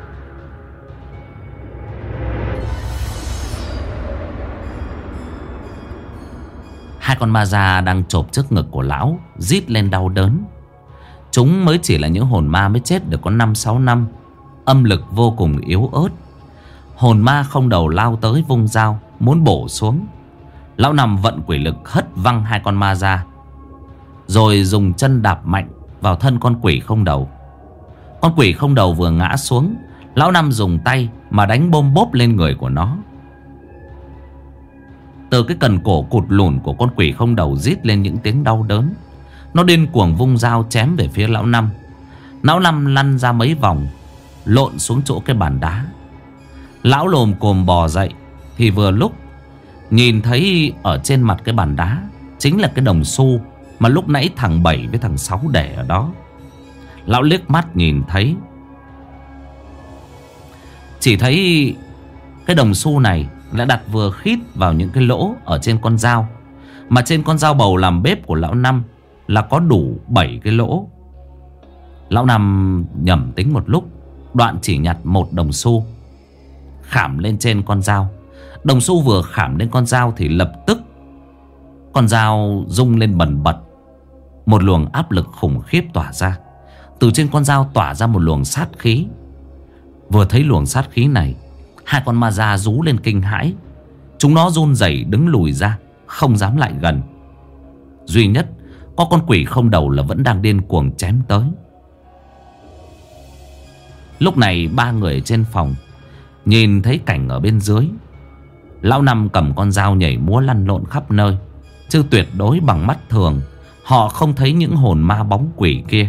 Hai con ma da đang chộp trước ngực của lão, rít lên đau đớn. Chúng mới chỉ là những hồn ma mới chết được có 5-6 năm, âm lực vô cùng yếu ớt. Hồn ma không đầu lao tới vung dao muốn bổ xuống. Lão nằm vận quỷ lực hất văng hai con ma ra, rồi dùng chân đạp mạnh vào thân con quỷ không đầu. Con quỷ không đầu vừa ngã xuống, lão Năm dùng tay mà đánh bôm bốp lên người của nó. Từ cái cần cổ cụt lùn của con quỷ không đầu rít lên những tiếng đau đớn. Nó điên cuồng vung dao chém về phía lão Năm. Lão Năm lăn ra mấy vòng, lộn xuống chỗ cái bàn đá. Lão lồm cồm bò dậy thì vừa lúc nhìn thấy ở trên mặt cái bàn đá chính là cái đồng xu mà lúc nãy thằng Bảy với thằng Sáu để ở đó. Lão liếc mắt nhìn thấy, chỉ thấy cái đồng xu này đã đặt vừa khít vào những cái lỗ ở trên con dao. Mà trên con dao bầu làm bếp của lão Năm là có đủ 7 cái lỗ. Lão Năm nhẩm tính một lúc, đoạn chỉ nhặt một đồng xu khảm lên trên con dao. Đồng xu vừa khảm lên con dao thì lập tức con dao rung lên bần bật. Một luồng áp lực khủng khiếp tỏa ra. Từ trên con dao tỏa ra một luồng sát khí. Vừa thấy luồng sát khí này, hai con ma da rú lên kinh hãi. Chúng nó run rẩy đứng lùi ra, không dám lại gần. Duy nhất có con quỷ không đầu là vẫn đang điên cuồng chém tới. Lúc này ba người trên phòng nhìn thấy cảnh ở bên dưới. Lão Năm cầm con dao nhảy múa lăn lộn khắp nơi, chứ tuyệt đối bằng mắt thường họ không thấy những hồn ma bóng quỷ kia.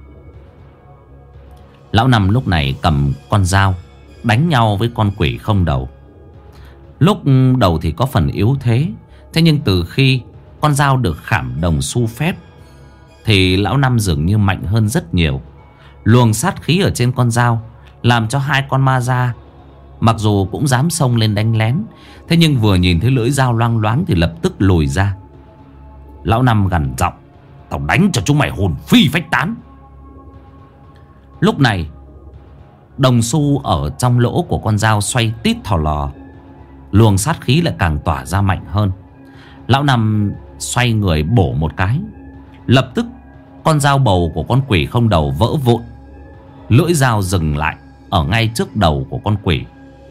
Lão Năm lúc này cầm con dao đánh nhau với con quỷ không đầu. Lúc đầu thì có phần yếu thế, thế nhưng từ khi con dao được khảm đồng xu phép thì lão Năm dường như mạnh hơn rất nhiều. Luồng sát khí ở trên con dao làm cho hai con ma da mặc dù cũng dám xông lên đánh lén, thế nhưng vừa nhìn thấy lưỡi dao loang loáng thì lập tức lùi ra. Lão Năm gằn giọng: "Tao đánh cho chúng mày hồn phi phách tán." Lúc này đồng xu ở trong lỗ của con dao xoay tít thò lò, luồng sát khí lại càng tỏa ra mạnh hơn. Lão Năm xoay người bổ một cái, lập tức con dao bầu của con quỷ không đầu vỡ vụn. Lưỡi dao dừng lại ở ngay trước đầu của con quỷ.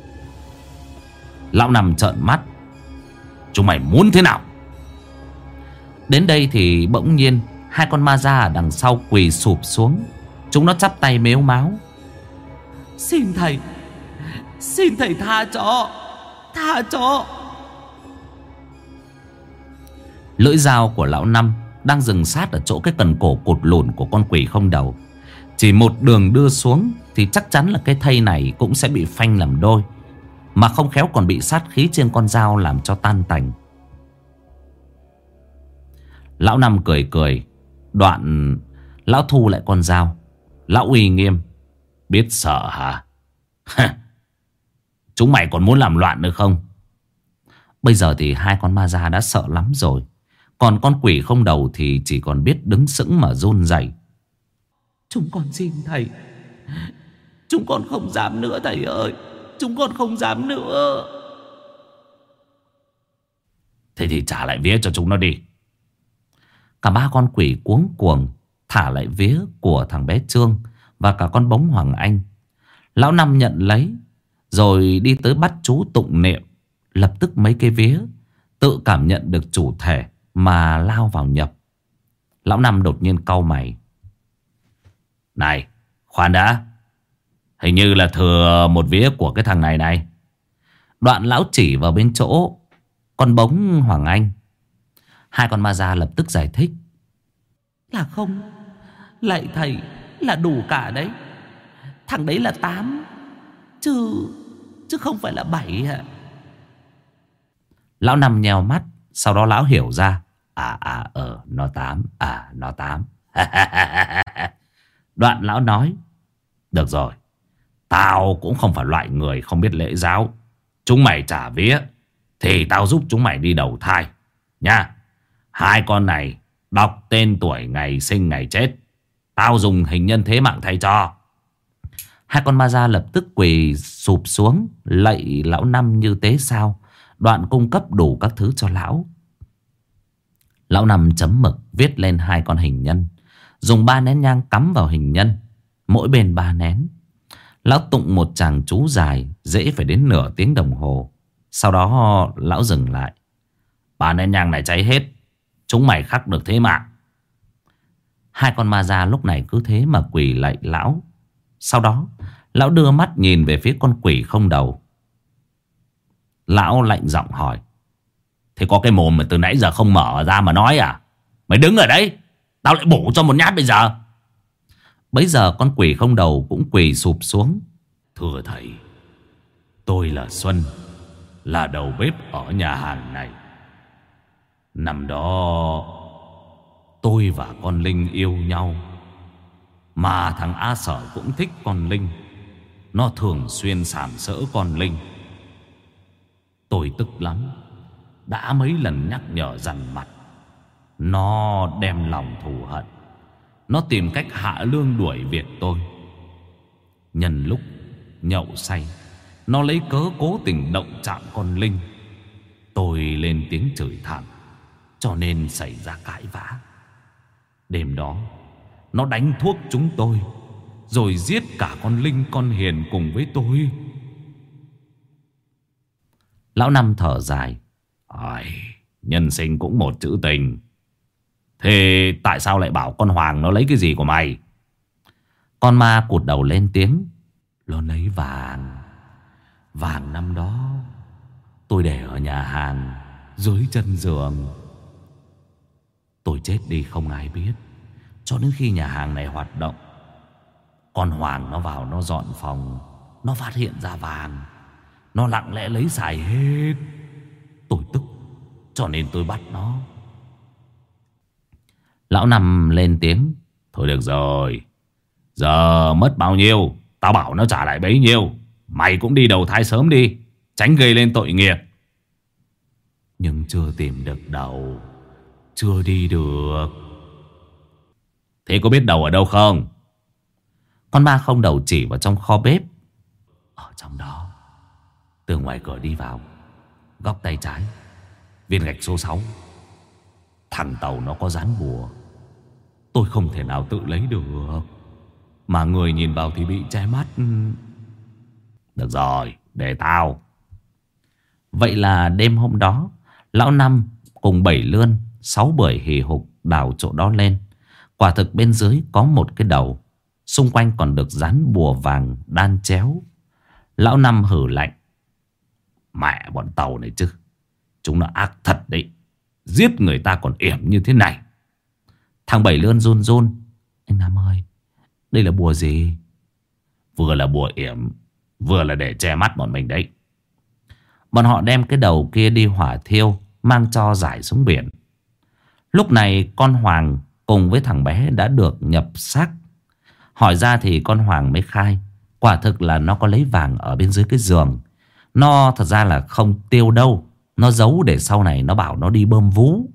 Lão Năm trợn mắt: "Chúng mày muốn thế nào?" Đến đây thì bỗng nhiên hai con ma da ở đằng sau quỳ sụp xuống. Chúng nó chắp tay mếu máo: Xin thầy tha cho. Lưỡi dao của lão Năm đang dừng sát ở chỗ cái cần cổ cụt lùn của con quỷ không đầu. Chỉ một đường đưa xuống thì chắc chắn là cái thây này cũng sẽ bị phanh làm đôi, mà không khéo còn bị sát khí trên con dao làm cho tan tành. Lão Năm cười cười, đoạn lão thu lại con dao. Lão uy nghiêm: "Biết sợ hả? Chúng mày còn muốn làm loạn nữa không?" Bây giờ thì hai con ma da đã sợ lắm rồi, còn con quỷ không đầu thì chỉ còn biết đứng sững mà run rẩy. "Chúng con xin thầy, chúng con không dám nữa thầy ơi, chúng con không dám nữa." "Thế thì trả lại vía cho chúng nó đi." Cả ba con quỷ cuống cuồng thả lại vía của thằng bé Trương và cả con bóng Hoàng Anh. Lão Năm nhận lấy rồi đi tới bắt chú tụng niệm. Lập tức mấy cái vía tự cảm nhận được chủ thể mà lao vào nhập. Lão Năm đột nhiên cau mày: "Này, khoan đã, hình như là thừa một vía của cái thằng này này." Đoạn lão chỉ vào bên chỗ con bóng Hoàng Anh. Hai con ma da lập tức giải thích: "Là không, lạy thầy, là đủ cả đấy. Thằng đấy là 8 chứ không phải là 7 ạ." Lão Năm nheo mắt, sau đó lão hiểu ra: nó 8, nó 8. Đoạn lão nói: "Được rồi, tao cũng không phải loại người không biết lễ giáo. Chúng mày trả vía thì tao giúp chúng mày đi đầu thai nha. Hai con này đọc tên tuổi, ngày sinh, ngày chết, tao dùng hình nhân thế mạng thay cho." Hai con ma da lập tức quỳ sụp xuống lạy lão Năm như tế sao, đoạn cung cấp đủ các thứ cho lão. Lão Năm chấm mực viết lên 2 con hình nhân, dùng 3 nén nhang cắm vào hình nhân, mỗi bên 3 nén. Lão tụng một tràng chú dài, dễ phải đến nửa tiếng đồng hồ. Sau đó lão dừng lại. 3 nén nhang này cháy hết, chúng mày khắc được thế mạng. 2 con ma da lúc này cứ thế mà quỳ lạy lão. Sau đó lão đưa mắt nhìn về phía con quỷ không đầu. Lão lạnh giọng hỏi: thế có cái mồm mà từ nãy giờ không mở ra mà nói à? Mày đứng ở đấy, tao lại bổ cho một nhát bây giờ. Bấy giờ con quỷ không đầu cũng quỳ sụp xuống. Thưa thầy, tôi là Xuân, là đầu bếp ở nhà hàng này. Năm đó tôi và con Linh yêu nhau, mà thằng A Sở cũng thích con Linh. Nó thường xuyên sàm sỡ con Linh. Tôi tức lắm, đã mấy lần nhắc nhở dằn mặt. Nó đem lòng thù hận, nó tìm cách hạ lương đuổi việc tôi. Nhân lúc nhậu say, nó lấy cớ cố tình động chạm con Linh. Tôi lên tiếng chửi thẳng, cho nên xảy ra cãi vã. Đêm đó nó đánh thuốc chúng tôi, rồi giết cả con Linh con Hiền cùng với tôi. Lão Năm thở dài: nhân sinh cũng một chữ tình. Thế tại sao lại bảo con Hoàng nó lấy cái gì của mày? Con ma cụt đầu lên tiếng: nó lấy vàng. Vàng năm đó tôi để ở nhà hàng dưới chân giường. Tôi chết đi không ai biết, cho đến khi nhà hàng này hoạt động. Con Hoàng nó vào nó dọn phòng, nó phát hiện ra vàng, nó lặng lẽ lấy xài hết. Tôi tức, cho nên tôi bắt nó. Lão Năm lên tiếng: thôi được rồi, giờ mất bao nhiêu tao bảo nó trả lại bấy nhiêu. Mày cũng đi đầu thai sớm đi, tránh gây lên tội nghiệp. Nhưng chưa tìm được đầu, chưa đi được. Thế có biết đầu ở đâu không? Con ma không đầu chỉ vào trong kho bếp. Ở trong đó, từ ngoài cửa đi vào, góc tay trái, viên gạch số 6. Thằng Tàu nó có dán bùa. Tôi không thể nào tự lấy được, mà người nhìn vào thì bị che mắt. Được rồi, để tao. Vậy là đêm hôm đó, Lão Năm cùng 7 lươn 6 bưởi hì hục đào chỗ đó lên. Quả thực bên dưới có một cái đầu, xung quanh còn được dán bùa vàng đan chéo. Lão Năm hử lạnh: mẹ bọn Tàu này chứ, chúng nó ác thật đấy, giết người ta còn yểm như thế này. Thằng Bảy Lươn run run: anh Năm ơi, đây là bùa gì? Vừa là bùa yểm, vừa là để che mắt bọn mình đấy. Bọn họ đem cái đầu kia đi hỏa thiêu, mang cho rải xuống biển. Lúc này con Hoàng cùng với thằng bé đã được nhập xác. Hỏi ra thì con Hoàng mới khai, quả thực là nó có lấy vàng ở bên dưới cái giường. Nó thật ra là không tiêu đâu, nó giấu để sau này nó bảo nó đi bơm vú.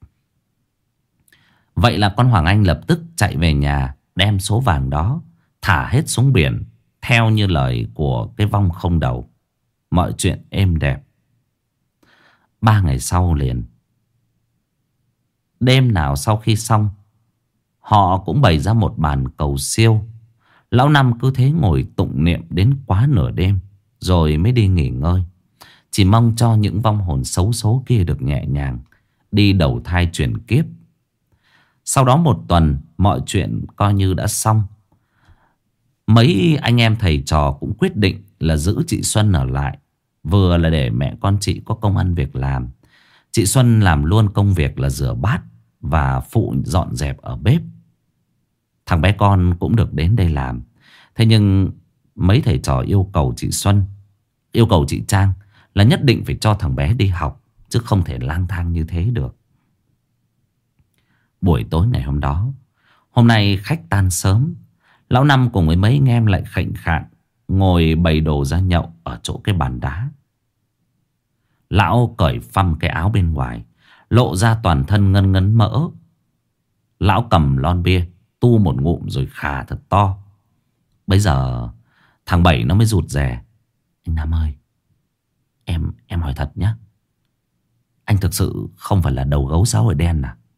Vậy là con Hoàng Anh lập tức chạy về nhà, đem số vàng đó thả hết xuống biển, theo như lời của cái vong không đầu. Mọi chuyện êm đẹp. 3 ngày sau liền, đêm nào sau khi xong, họ cũng bày ra một bàn cầu siêu. Lão Năm cứ thế ngồi tụng niệm đến quá nửa đêm, rồi mới đi nghỉ ngơi. Chỉ mong cho những vong hồn xấu số kia được nhẹ nhàng đi đầu thai chuyển kiếp. Sau đó 1 tuần, mọi chuyện coi như đã xong. Mấy anh em thầy trò cũng quyết định là giữ chị Xuân ở lại, vừa là để mẹ con chị có công ăn việc làm. Chị Xuân làm luôn công việc là rửa bát và phụ dọn dẹp ở bếp. Thằng bé con cũng được đến đây làm. Thế nhưng mấy thầy trò yêu cầu chị Xuân, yêu cầu chị Trang là nhất định phải cho thằng bé đi học, chứ không thể lang thang như thế được. Buổi tối ngày hôm đó, hôm nay khách tan sớm, Lão Năm cùng với mấy anh em lại khệnh khạng ngồi bày đồ ra nhậu ở chỗ cái bàn đá. Lão cởi phăm cái áo bên ngoài, lộ ra toàn thân ngân ngấn mỡ. Lão cầm lon bia, tu một ngụm rồi khà thật to. Bây giờ thằng Bảy nó mới rụt rè: anh Năm ơi, em hỏi thật nhá, anh thực sự không phải là đầu gấu 6 ở đen à?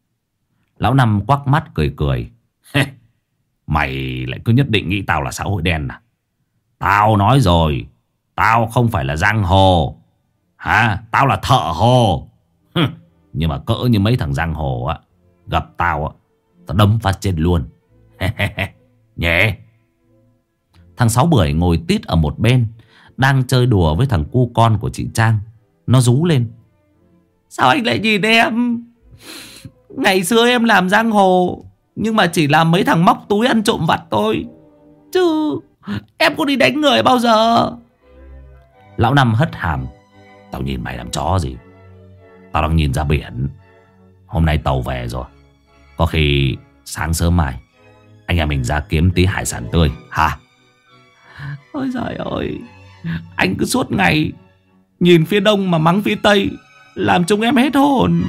Lão Năm quắc mắt cười cười. Mày lại cứ nhất định nghĩ tao là xã hội đen à? Tao nói rồi, tao không phải là giang hồ. Hả? Tao là thợ hồ. Nhưng mà cỡ như mấy thằng giang hồ á, gặp tao á, tao đấm phát chết luôn. Nhẹ. Thằng Sáu Bưởi ngồi tít ở một bên, đang chơi đùa với thằng cu con của chị Trang. Nó rú lên. Sao anh lại nhìn em? Ngày xưa em làm giang hồ, nhưng mà chỉ làm mấy thằng móc túi ăn trộm vặt thôi, chứ em có đi đánh người bao giờ. Lão Năm hất hàm. Tao nhìn mày làm chó gì? Tao đang nhìn ra biển. Hôm nay tàu về rồi, có khi sáng sớm mai anh em mình ra kiếm tí hải sản tươi hả? Ôi giời ơi, anh cứ suốt ngày nhìn phía đông mà mắng phía tây, làm chúng em hết hồn.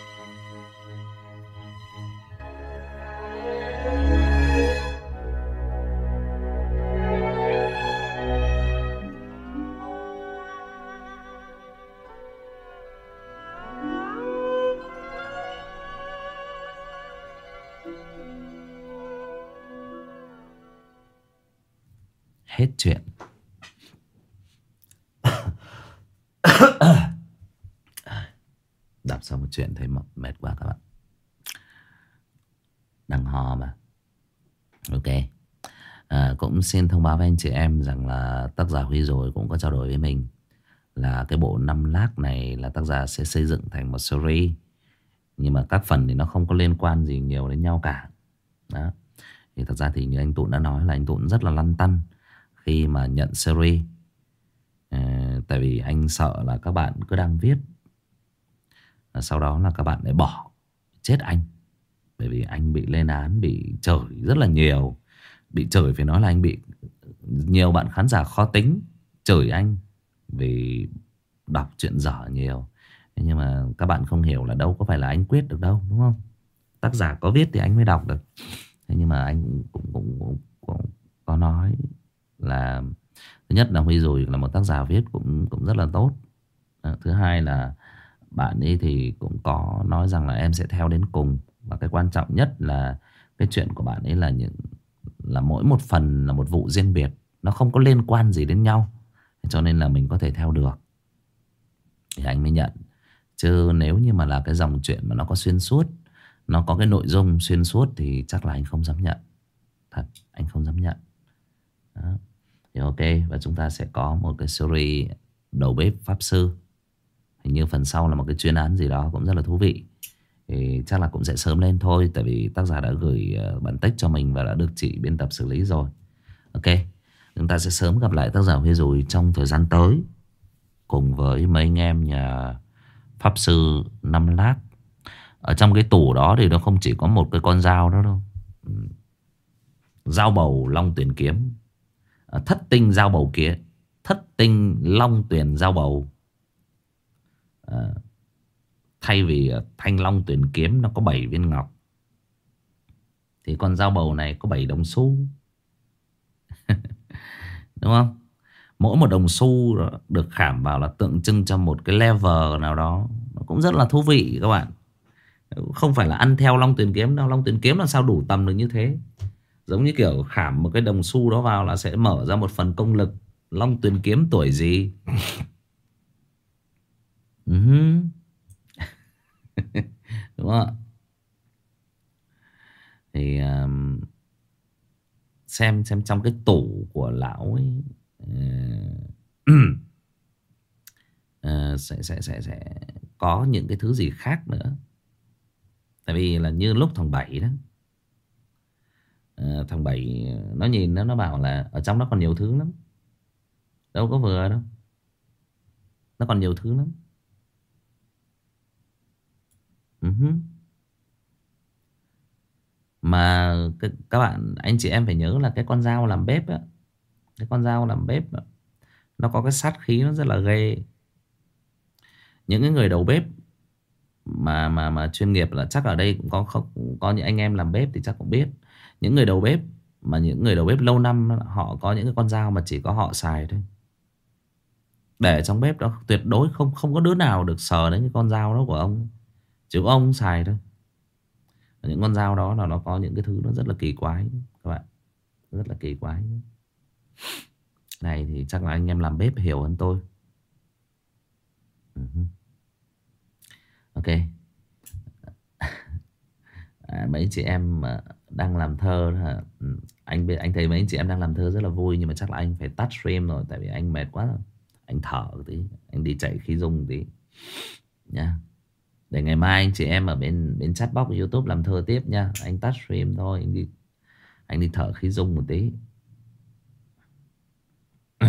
Hết chuyện. Đọc xong một chuyện thấy mệt quá các bạn. Đang ho mà. Ok. Cũng xin thông báo với anh chị em rằng là tác giả Huy rồi cũng có trao đổi với mình là cái bộ 5 lác này là tác giả sẽ xây dựng thành một series, nhưng mà các phần thì nó không có liên quan gì nhiều đến nhau cả. Đó. Thì thật ra thì như anh Tụn đã nói là anh Tụn rất là lăn tăn khi mà nhận series. Tại vì anh sợ là các bạn cứ đang viết, sau đó là các bạn lại bỏ, chết anh. Bởi vì anh bị lên án, bị chửi rất là nhiều. Bị chửi phải nói là anh bị nhiều bạn khán giả khó tính chửi anh vì đọc chuyện dở nhiều. Nhưng mà các bạn không hiểu là đâu có phải là anh quyết được đâu, đúng không? Tác giả có viết thì anh mới đọc được. Thế nhưng mà anh cũng có nói là thứ nhất là Huy rồi là một tác giả viết cũng rất là tốt. Thứ hai là bạn ấy thì cũng có nói rằng là em sẽ theo đến cùng. Và cái quan trọng nhất là cái chuyện của bạn ấy là mỗi một phần là một vụ riêng biệt, nó không có liên quan gì đến nhau, cho nên là mình có thể theo được thì anh mới nhận. Chứ nếu như mà là cái dòng chuyện mà nó có xuyên suốt, nó có cái nội dung xuyên suốt thì chắc là anh không dám nhận. Thật, anh không dám nhận. Đó. Thì ok, và chúng ta sẽ có một cái series đầu bếp pháp sư. Hình như phần sau là một cái chuyên án gì đó cũng rất là thú vị. Thì chắc là cũng sẽ sớm lên thôi, tại vì tác giả đã gửi bản text cho mình và đã được chị biên tập xử lý rồi. Ok, chúng ta sẽ sớm gặp lại tác giả Huy rồi trong thời gian tới, cùng với mấy anh em nhà pháp sư 5 lác. Ở trong cái tủ đó thì nó không chỉ có một cái con dao đó đâu. Dao bầu long tuyển kiếm, thất tinh dao bầu kia, thất tinh long tuyển dao bầu. Thay vì thanh long tuyển kiếm nó có 7 viên ngọc, thì con dao bầu này có 7 đồng xu. Đúng không? Mỗi một đồng xu được khảm vào là tượng trưng cho một cái level nào đó. Nó cũng rất là thú vị các bạn. Không phải là ăn theo long tuyển kiếm đâu. Long tuyển kiếm làm sao đủ tầm được như thế. Giống như kiểu khảm một cái đồng xu đó vào là sẽ mở ra một phần công lực. Long tuyển kiếm tuổi gì? Đúng không ạ? Thì xem trong cái tủ của lão ấy sẽ có những cái thứ gì khác nữa. Tại vì là như lúc thằng Bảy đó, thằng Bảy nó nhìn nó bảo là ở trong đó còn nhiều thứ lắm, đâu có vừa đâu, nó còn nhiều thứ lắm. Mà các bạn, anh chị em phải nhớ là cái con dao làm bếp á, cái con dao làm bếp á, nó có cái sát khí nó rất là ghê. Những cái người đầu bếp mà chuyên nghiệp là chắc ở đây cũng có những anh em làm bếp thì chắc cũng biết. Những người đầu bếp mà những người đầu bếp lâu năm họ có những cái con dao mà chỉ có họ xài thôi. Để trong bếp đó tuyệt đối không có đứa nào được sờ đến cái con dao đó của ông, chỉ có ông xài thôi. Những con dao đó là nó có những cái thứ nó rất là kỳ quái các bạn, rất là kỳ quái. Này thì chắc là anh em làm bếp hiểu hơn tôi. Ok. Mấy chị em mà đang làm thơ hả? Anh biết, anh thấy mấy chị em đang làm thơ rất là vui, nhưng mà chắc là anh phải tắt stream rồi, tại vì anh mệt quá rồi. Anh thở tí, anh đi chạy khí dung tí nha. Để ngày mai anh chị em ở bên chat box của YouTube làm thơ tiếp nha. Anh tắt stream thôi, anh đi thở khí dung một tí.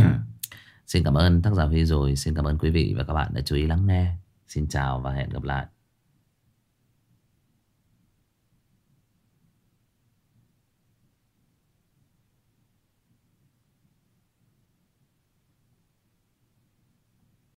Xin cảm ơn tác giả Huy rồi, xin cảm ơn quý vị và các bạn đã chú ý lắng nghe. Xin chào và hẹn gặp lại.